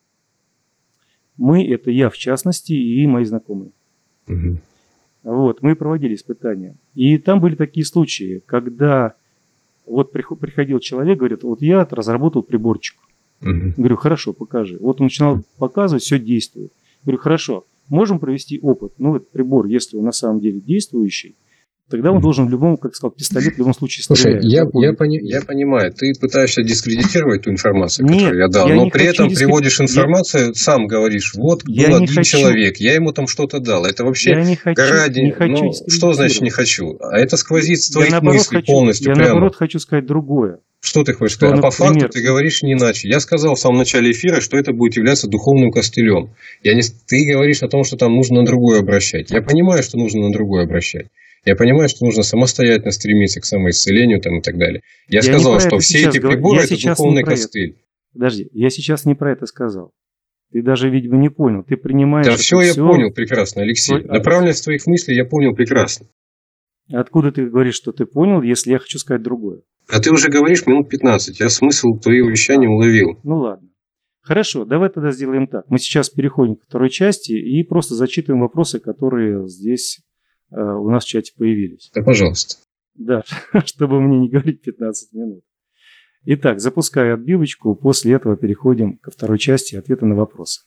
Мы – это я в частности и мои знакомые. Угу. Вот, мы проводили испытания. И там были такие случаи, когда вот приходил человек, говорит, вот я разработал приборчик. Угу. Говорю, хорошо, покажи. Вот он начинал показывать, все действует. Говорю, хорошо, можем провести опыт. Ну, этот прибор, если он на самом деле действующий, тогда он должен в любом, как сказал, пистолет в любом случае стрелять. Слушай, я, я, пони, я понимаю, ты пытаешься дискредитировать ту информацию, Нет, которую я дал, я но не при этом дискред... приводишь информацию, я... сам говоришь, вот я был один хочу... человек, я ему там что-то дал. Это вообще я не хочу, горади... не хочу ну, что значит не хочу? А это сквозит с твоих я мыслей хочу, полностью я прямо. Я наоборот хочу сказать другое. Что ты хочешь что, сказать? А например... по факту ты говоришь не иначе. Я сказал в самом начале эфира, что это будет являться духовным костылем. Я не... Ты говоришь о том, что там нужно на другое обращать. Я понимаю, что нужно на другое обращать. Я понимаю, что нужно самостоятельно стремиться к самоисцелению там, и так далее. Я, я сказал, что все эти приборы – это духовный костыль. Подожди, я сейчас не про это сказал. Ты даже, видимо, не понял. Ты принимаешь... Да все я все... понял прекрасно, Алексей. Твой... Направленность твоих мыслей я понял прекрасно. Откуда ты говоришь, что ты понял, если я хочу сказать другое? А ты уже говоришь минут пятнадцать. Я смысл твоего вещания уловил. Ну ладно. Хорошо, давай тогда сделаем так. Мы сейчас переходим к второй части и просто зачитываем вопросы, которые здесь... у нас в чате появились. Да, пожалуйста. Да, чтобы мне не говорить пятнадцать минут. Итак, запускаю отбивочку. После этого переходим ко второй части ответа на вопросы.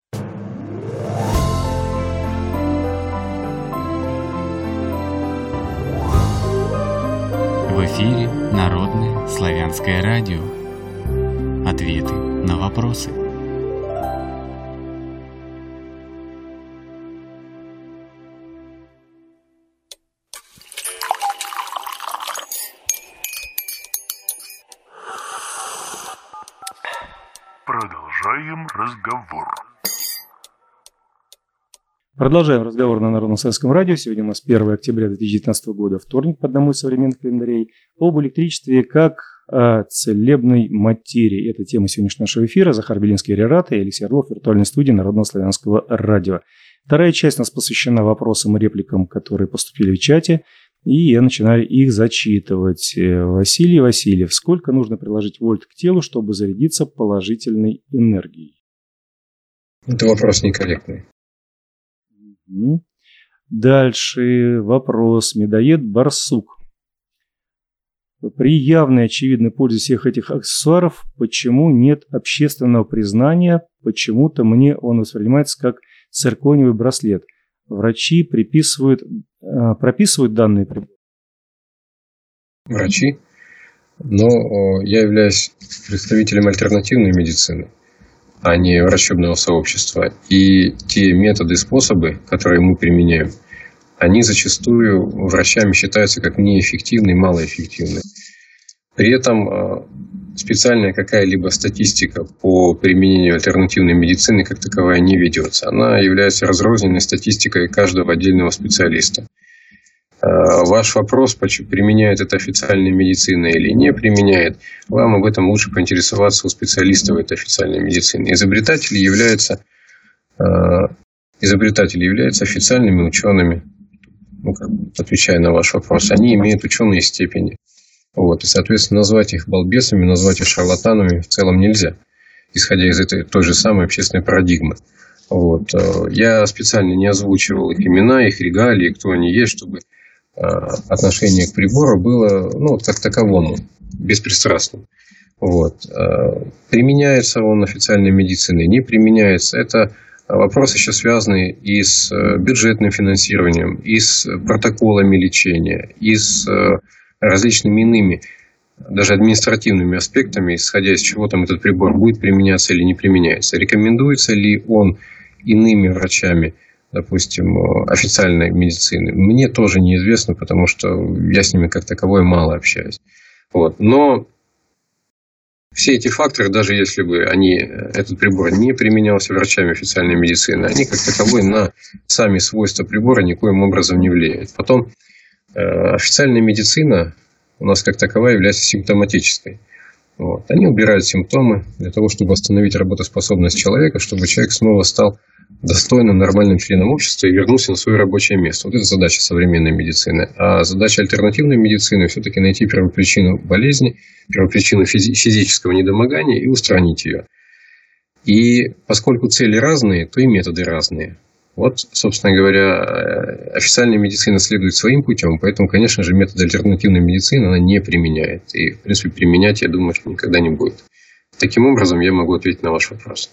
В эфире Народное славянское радио. Ответы на вопросы. Продолжаем разговор. Продолжаем разговор на Народном славянском радио. Сегодня у нас первое октября две тысячи девятнадцатого года, вторник по одному из современных календарей, об электричестве как о целебной материи. Это тема сегодняшнего нашего эфира. Захар Белинский, Рерата и Алексей Орлов в виртуальной студии Народного славянского радио. Вторая часть у нас посвящена вопросам и репликам, которые поступили в чате. И я начинаю их зачитывать. Василий Васильев, сколько нужно приложить вольт к телу, чтобы зарядиться положительной энергией? Это вопрос некорректный. Дальше вопрос. Медоед Барсук. При явной очевидной пользе всех этих аксессуаров, почему нет общественного признания? Почему-то мне он воспринимается как циркониевый браслет. Врачи приписывают, прописывают данные приборы. Врачи? Но я являюсь представителем альтернативной медицины, а не врачебного сообщества. И те методы и способы, которые мы применяем, они зачастую врачами считаются как неэффективные, малоэффективные. При этом специальная какая-либо статистика по применению альтернативной медицины как таковая не ведется. Она является разрозненной статистикой каждого отдельного специалиста. Ваш вопрос, применяет это официальная медицина или не применяет, вам об этом лучше поинтересоваться у специалистов этой официальной медицины. Изобретатели являются, изобретатели являются официальными учеными. Ну, как бы, отвечая на ваш вопрос, они имеют ученые степени. Вот, и, соответственно, назвать их балбесами, назвать их шарлатанами в целом нельзя, исходя из этой той же самой общественной парадигмы. Вот. Я специально не озвучивал их имена, их регалии, кто они есть, чтобы отношение к прибору было, ну, как таковому, беспристрастным. Вот. Применяется он официальной медициной, не применяется. Это вопросы еще связаны и с бюджетным финансированием, и с протоколами лечения, и с различными иными, даже административными аспектами, исходя из чего там этот прибор будет применяться или не применяется. Рекомендуется ли он иными врачами, допустим, официальной медицины, мне тоже неизвестно, потому что я с ними как таковой мало общаюсь. Вот. Но все эти факторы, даже если бы они, этот прибор не применялся врачами официальной медицины, они как таковой на сами свойства прибора никоим образом не влияют. Потом э, официальная медицина у нас как таковая является симптоматической. Вот. Они убирают симптомы для того, чтобы восстановить работоспособность человека, чтобы человек снова стал достойным, нормальным членом общества и вернулся на свое рабочее место. Вот это задача современной медицины. А задача альтернативной медицины все-таки найти первопричину болезни, первопричину физи- физического недомогания и устранить ее. И поскольку цели разные, то и методы разные. Вот, собственно говоря, официальная медицина следует своим путем, поэтому, конечно же, метод альтернативной медицины она не применяет. И, в принципе, применять, я думаю, что никогда не будет. Таким образом, я могу ответить на ваш вопрос.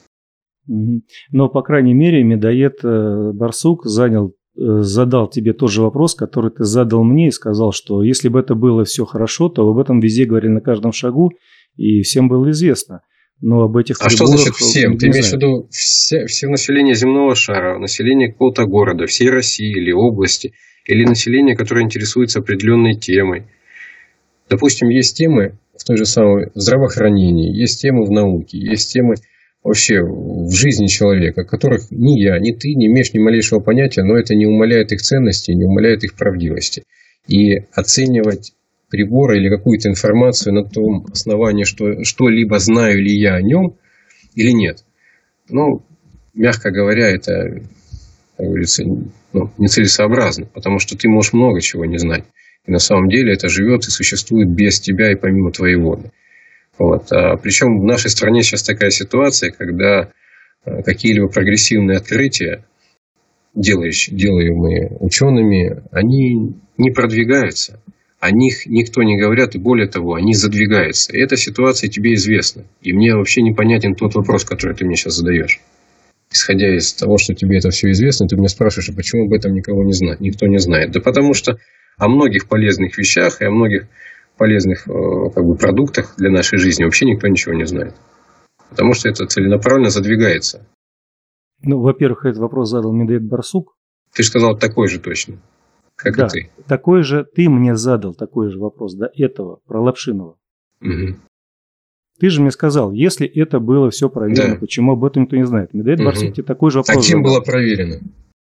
Но, по крайней мере, медоед Барсук занял, задал тебе тот же вопрос, который ты задал мне, и сказал, что если бы это было все хорошо, то об этом везде говорили на каждом шагу, и всем было известно. Но об этих а что значит всем? Ты имеешь в виду все, все население земного шара, население какого-то города, всей России или области, или население, которое интересуется определенной темой? Допустим, есть темы в той же самой здравоохранении, есть темы в науке, есть темы вообще в жизни человека, о которых ни я, ни ты не имеешь ни малейшего понятия, но это не умаляет их ценности, не умаляет их правдивости. И оценивать прибора или какую-то информацию на том основании, что что-либо знаю ли я о нем или нет, ну, мягко говоря, это, как говорится, ну, нецелесообразно, потому что ты можешь много чего не знать. И на самом деле это живет и существует без тебя и помимо твоей воли. Вот. А причем в нашей стране сейчас такая ситуация, когда какие-либо прогрессивные открытия, делающие, делаемые учеными, они не продвигаются. О них никто не говорит, и более того, они задвигаются. И эта ситуация тебе известна. И мне вообще непонятен тот вопрос, который ты мне сейчас задаешь. Исходя из того, что тебе это все известно, ты меня спрашиваешь, а почему об этом никого не знает, никто не знает. Да потому что о многих полезных вещах и о многих полезных как бы, продуктах для нашей жизни вообще никто ничего не знает. Потому что это целенаправленно задвигается. Ну, во-первых, этот вопрос задал медоед Барсук. Ты же сказал такой же точно, как да, и ты. Такой же, ты мне задал такой же вопрос до этого, про Лапшинова. Угу. Ты же мне сказал, если это было все проверено, да. Почему об этом никто не знает? Медоед угу. Барсук тебе такой же вопрос задал. А кем задал. было проверено?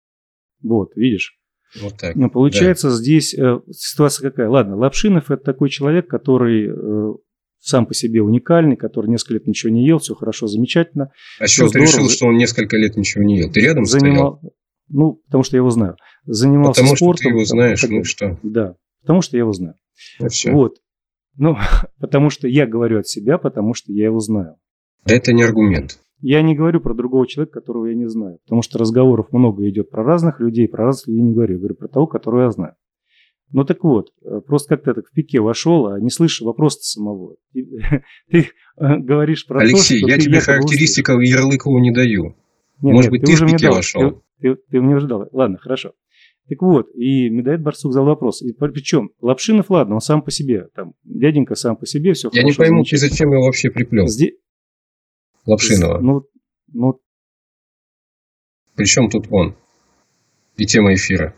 Вот, видишь. Вот так. Но получается, да. Здесь э, ситуация какая? Ладно, Лапшинов это такой человек, который э, сам по себе уникальный, который несколько лет ничего не ел, все хорошо, замечательно. А с чего ты решил, что он несколько лет ничего не ел? Ты рядом Занимал... стоял? Ну, потому что я его знаю. Занимался потому спортом. Потому что ты его знаешь, так, ну что? Да. Потому что я его знаю. Вот. Ну, потому что я говорю от себя, потому что я его знаю. Да это не аргумент. Я не говорю про другого человека, которого я не знаю. Потому что разговоров много идет про разных людей, про разных людей не говорю. Я говорю про того, которого я знаю. Ну так вот, просто как-то так в пике вошел, а не слышишь вопроса самого. Ты, ты говоришь про Алексей, то, что я ты тебе характеристику Ярлыкову не даю. Нет, Может нет, быть, ты, ты в пике дал. вошел. Ты, ты, ты мне уже дал. Ладно, хорошо. Так вот, и Медаэт Барсук задал вопрос. И причем Лапшинов, ладно, он сам по себе. Там, дяденька сам по себе, все я хорошо. Я не пойму, ты зачем его вообще приплел? Здесь... Лапшинова. Ну, ну... Причем тут он? И тема эфира.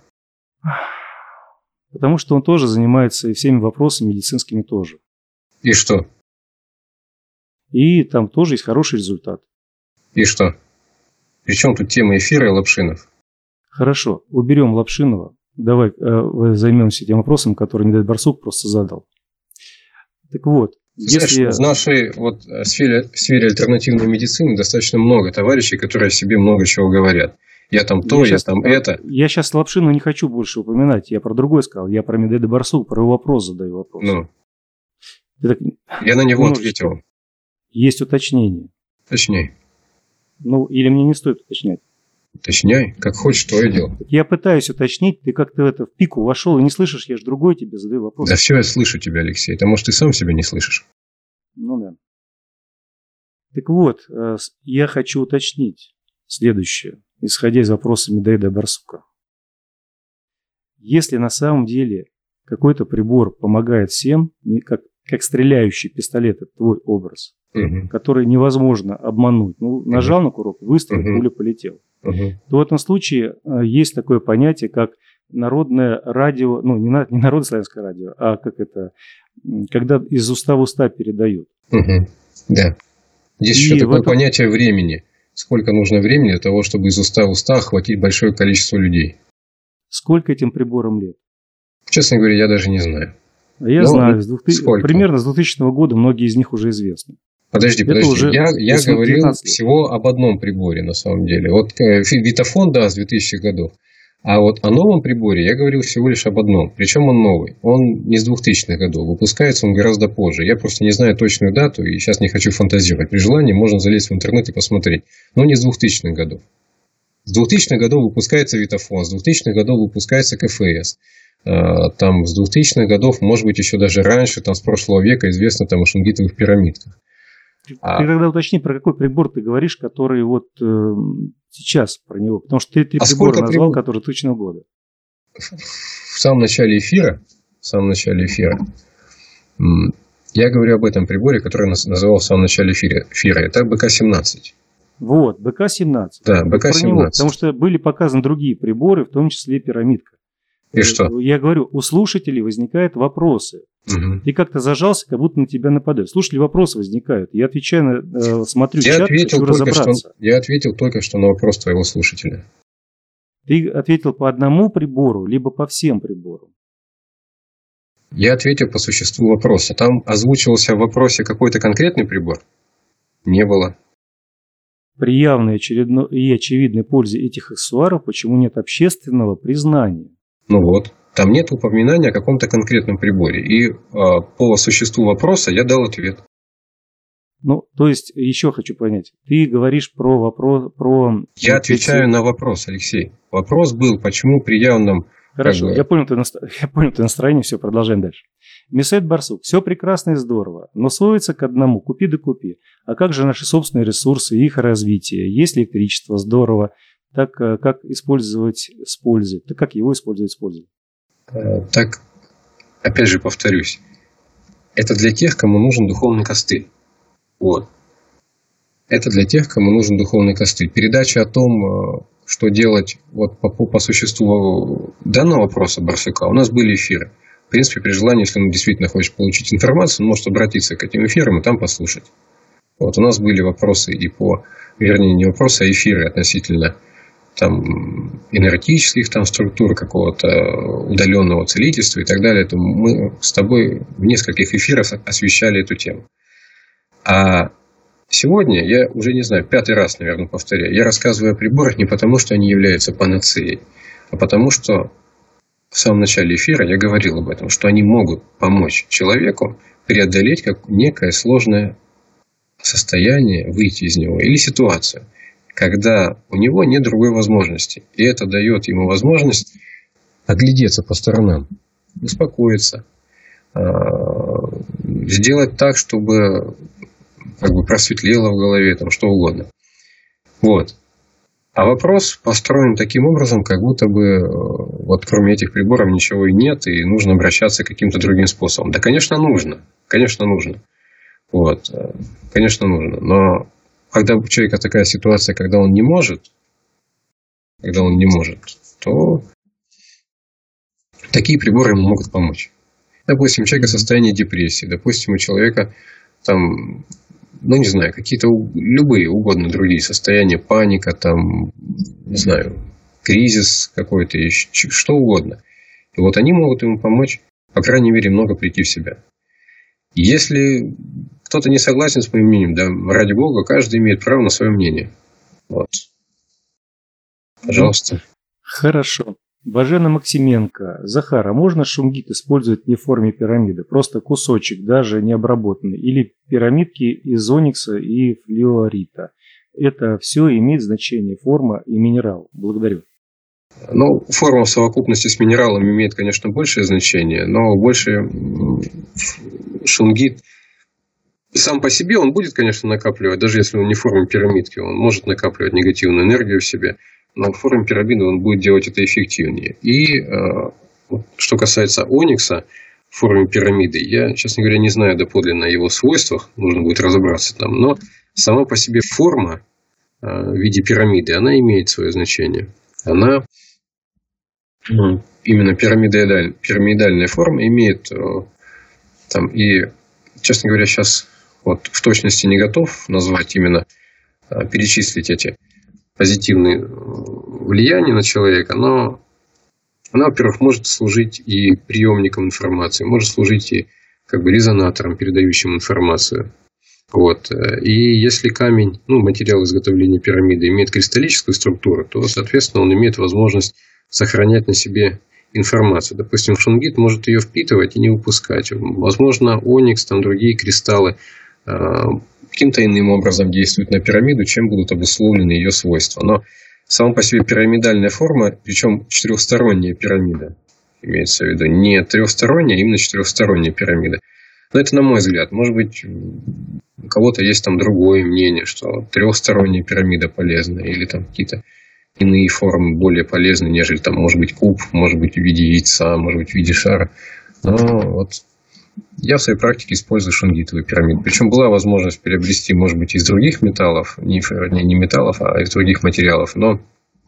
Потому что он тоже занимается и всеми вопросами медицинскими тоже. И что? И там тоже есть хороший результат. И что? Причем тут тема эфира и Лапшинов? Хорошо, уберем Лапшинова. Давай э, займемся тем вопросом, который Медаэт Барсук просто задал. Так вот, Знаешь, если... в нашей вот, сфере, сфере альтернативной медицины достаточно много товарищей, которые о себе много чего говорят. Я там то, я, я сейчас, там это. Я сейчас Лапшину не хочу больше упоминать. Я про другое сказал. Я про Медаэта Барсук, про его вопрос задаю вопрос. Ну, так, я на него может, ответил. Есть уточнение. Точнее. Ну, или мне не стоит уточнять. Уточняй, как хочешь, твое дело. Я пытаюсь уточнить, ты как-то в это в пику вошел и не слышишь, я же другой тебе задаю вопрос. Да все, я слышу тебя, Алексей. Это может, ты сам себя не слышишь. Ну да. Так вот, я хочу уточнить следующее, исходя из вопроса Медаэта Барсука. Если на самом деле какой-то прибор помогает всем, как, как стреляющий пистолет, это твой образ, угу. который невозможно обмануть. Ну, нажал угу. на курок, выстрел, угу. пуля полетела. Угу. То в этом случае есть такое понятие, как народное радио, ну, не, на, не народославянское радио, а как это, когда из уста в уста передают. Угу. Да. Здесь и еще такое этом... понятие времени. Сколько нужно времени для того, чтобы из уста в уста охватить большое количество людей? Сколько этим приборам лет? Честно говоря, я даже не знаю. А я Но знаю, с двухтысячного, сколько? Примерно с двухтысячного года многие из них уже известны. Подожди, Это подожди. Я, я говорил всего об одном приборе на самом деле. Вот Витафон, да, с двухтысячных годов. А вот о новом приборе я говорил всего лишь об одном. Причем он новый. Он не с двухтысячных годов. Выпускается он гораздо позже. Я просто не знаю точную дату и сейчас не хочу фантазировать. При желании можно залезть в интернет и посмотреть. Но не с двухтысячных годов. С двухтысячных годов выпускается Витафон. С двухтысячных годов выпускается КФС. Там с двухтысячных годов, может быть, еще даже раньше, там с прошлого века известно там о шунгитовых пирамидках. Ты а... тогда уточни, про какой прибор ты говоришь, который вот э, сейчас про него. Потому что ты три а прибора назвал, прибор... которые двухтысячного года. В самом начале эфира, в самом начале эфира, я говорю об этом приборе, который я называл в самом начале эфира. эфира. Это бэ ка семнадцать. Вот, бэ ка семнадцать. Да, бэ ка семнадцать. Потому что были показаны другие приборы, в том числе пирамидка. И что? Я говорю, у слушателей возникают вопросы. Угу. Ты как-то зажался, как будто на тебя нападают. Слушатели, вопросы возникают. Я отвечаю, на, э, смотрю я чат, ответил хочу только разобраться. Что, я ответил только что на вопрос твоего слушателя. Ты ответил по одному прибору, либо по всем приборам? Я ответил по существу вопроса. Там озвучивался в вопросе какой-то конкретный прибор? Не было. При явной очередной и очевидной пользе этих аксессуаров почему нет общественного признания? Ну вот, там нет упоминания о каком-то конкретном приборе. И э, по существу вопроса я дал ответ. Ну, то есть, еще хочу понять. Ты говоришь про вопрос... Про... Я отвечаю на вопрос, Алексей. Вопрос был, почему при явном... Хорошо, как бы... я понял твое настро... я понял твое настроение, все, продолжаем дальше. Медаэт Барсук, все прекрасно и здорово, но сводится к одному, купи да купи. А как же наши собственные ресурсы и их развитие? Есть электричество, здорово. Так как использовать с пользой? Так как его использовать с пользой? Так, опять же повторюсь. Это для тех, кому нужен духовный костыль. Вот. Это для тех, кому нужен духовный костыль. Передача о том, что делать вот по, по существу данного вопроса Барсука, у нас были эфиры. В принципе, при желании, если он действительно хочет получить информацию, он может обратиться к этим эфирам и там послушать. Вот у нас были вопросы и по, вернее, не вопросы, а эфиры относительно там энергетических там структур, какого-то удаленного целительства и так далее. То мы с тобой в нескольких эфирах освещали эту тему. А сегодня, я уже не знаю, пятый раз, наверное, повторяю, я рассказываю о приборах не потому, что они являются панацеей, а потому что в самом начале эфира я говорил об этом, что они могут помочь человеку преодолеть как некое сложное состояние, выйти из него, или ситуацию, когда у него нет другой возможности. И это дает ему возможность оглядеться по сторонам, успокоиться, сделать так, чтобы как бы просветлело в голове, там, что угодно. Вот. А вопрос построен таким образом, как будто бы вот кроме этих приборов ничего и нет, и нужно обращаться каким-то другим способом. Да, конечно, нужно. Конечно, нужно. Вот. Конечно, нужно. Но когда у человека такая ситуация, когда он не может, когда он не может, то такие приборы ему могут помочь. Допустим, у человека состояние депрессии, допустим, у человека там, ну, не знаю, какие-то любые угодно другие состояния, паника, там, не знаю, кризис какой-то, что угодно. И вот они могут ему помочь, по крайней мере, много прийти в себя. Если кто-то не согласен с моим мнением, да, ради бога, каждый имеет право на свое мнение. Вот. Пожалуйста. Хорошо. Бажена Максименко. Захар, а можно шунгит использовать не в форме пирамиды? Просто кусочек, даже не обработанный. Или пирамидки из оникса и флюорита. Это все имеет значение, форма и минерал. Благодарю. Ну, форма в совокупности с минералом имеет, конечно, большее значение, но больше шунгит сам по себе он будет, конечно, накапливать, даже если он не в форме пирамидки, он может накапливать негативную энергию в себе. Но в форме пирамиды он будет делать это эффективнее. И э, что касается оникса в форме пирамиды, я, честно говоря, не знаю доподлинно о его свойствах, нужно будет разобраться там. Но сама по себе форма э, в виде пирамиды, она имеет свое значение. Она, э, именно пирамидальная, пирамидальная форма имеет э, там и, честно говоря, сейчас вот в точности не готов назвать именно, э, перечислить эти позитивные влияния на человека, но она, во-первых, может служить и приемником информации, может служить и как бы резонатором, передающим информацию. Вот. И если камень, ну, материал изготовления пирамиды имеет кристаллическую структуру, то, соответственно, он имеет возможность сохранять на себе информацию. Допустим, шунгит может ее впитывать и не выпускать. Возможно, оникс, там другие кристаллы каким-то иным образом действуют на пирамиду, чем будут обусловлены ее свойства. Но сама по себе пирамидальная форма, причем четырехсторонняя пирамида, имеется в виду, не трехсторонняя, а именно четырехсторонняя пирамида. Но это на мой взгляд. Может быть, у кого-то есть там другое мнение, что трехсторонняя пирамида полезна, или там какие-то иные формы более полезны, нежели там, может быть, куб, может быть, в виде яйца, может быть, в виде шара. Но вот я в своей практике использую шунгитовую пирамиду. Причем была возможность приобрести, может быть, из других металлов, не, не металлов, а из других материалов. Но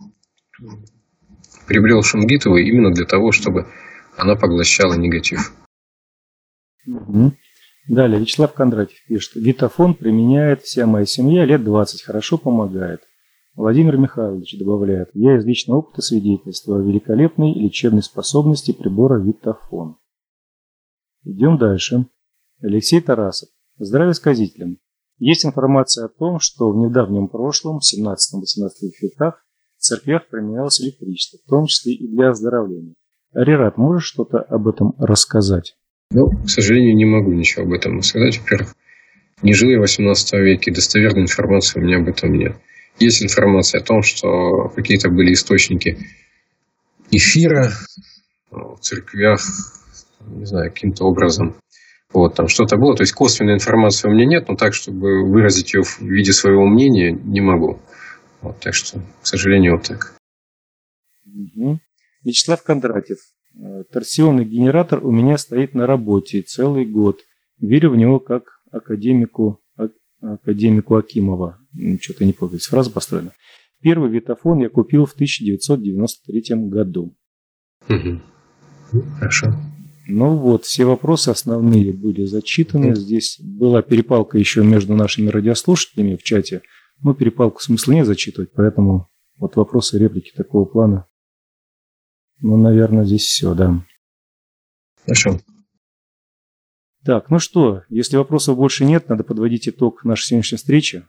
приобрел шунгитовую именно для того, чтобы она поглощала негатив. Угу. Далее, Вячеслав Кондратьев пишет. Витафон применяет вся моя семья лет двадцать. Хорошо помогает. Владимир Михайлович добавляет. Я из личного опыта свидетельствую о великолепной лечебной способности прибора Витафон. Идем дальше. Алексей Тарасов. Здравия сказителям. Есть информация о том, что в недавнем прошлом, в семнадцатом-восемнадцатом веках, в церквях применялось электричество, в том числе и для оздоровления. Арират, можешь что-то об этом рассказать? Ну, к сожалению, не могу ничего об этом сказать. Во-первых, не жил я в восемнадцатом веке, достоверной информации у меня об этом нет. Есть информация о том, что какие-то были источники эфира в церквях, не знаю, каким-то образом. Вот, там что-то было. То есть косвенной информации у меня нет, но так, чтобы выразить ее в виде своего мнения, не могу. Вот, так что, к сожалению, вот так. Угу. Вячеслав Кондратьев. Торсионный генератор у меня стоит на работе целый год. Верю в него как академику, академику Акимова. Что-то не помню, фраза построена. Первый Витафон я купил в тысяча девятьсот девяносто третьем году. Угу. Хорошо. Ну вот, все вопросы основные были зачитаны. Здесь была перепалка еще между нашими радиослушателями в чате. Но перепалку смысла нет зачитывать, поэтому вот вопросы, реплики такого плана. Ну, наверное, здесь все, да. Хорошо. Так, ну что, если вопросов больше нет, надо подводить итог нашей сегодняшней встречи.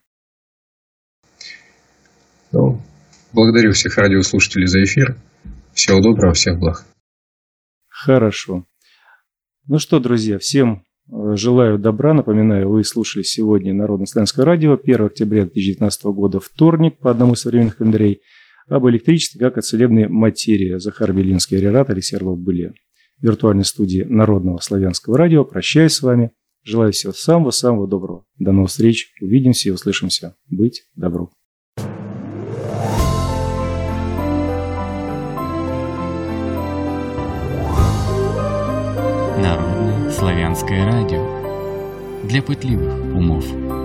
Ну, благодарю всех радиослушателей за эфир. Всего доброго, всех благ. Хорошо. Ну что, друзья, всем желаю добра. Напоминаю, вы слушали сегодня Народно-славянское радио, первого октября две тысячи девятнадцатого года, вторник, по одному из современных календарей, об электричестве как о целебной материи. Захар Белинский, Арират, Алексей Орлов были в виртуальной студии Народного славянского радио. Прощаюсь с вами. Желаю всего самого-самого доброго. До новых встреч. Увидимся и услышимся. Быть добру. Народное славянское радио для пытливых умов.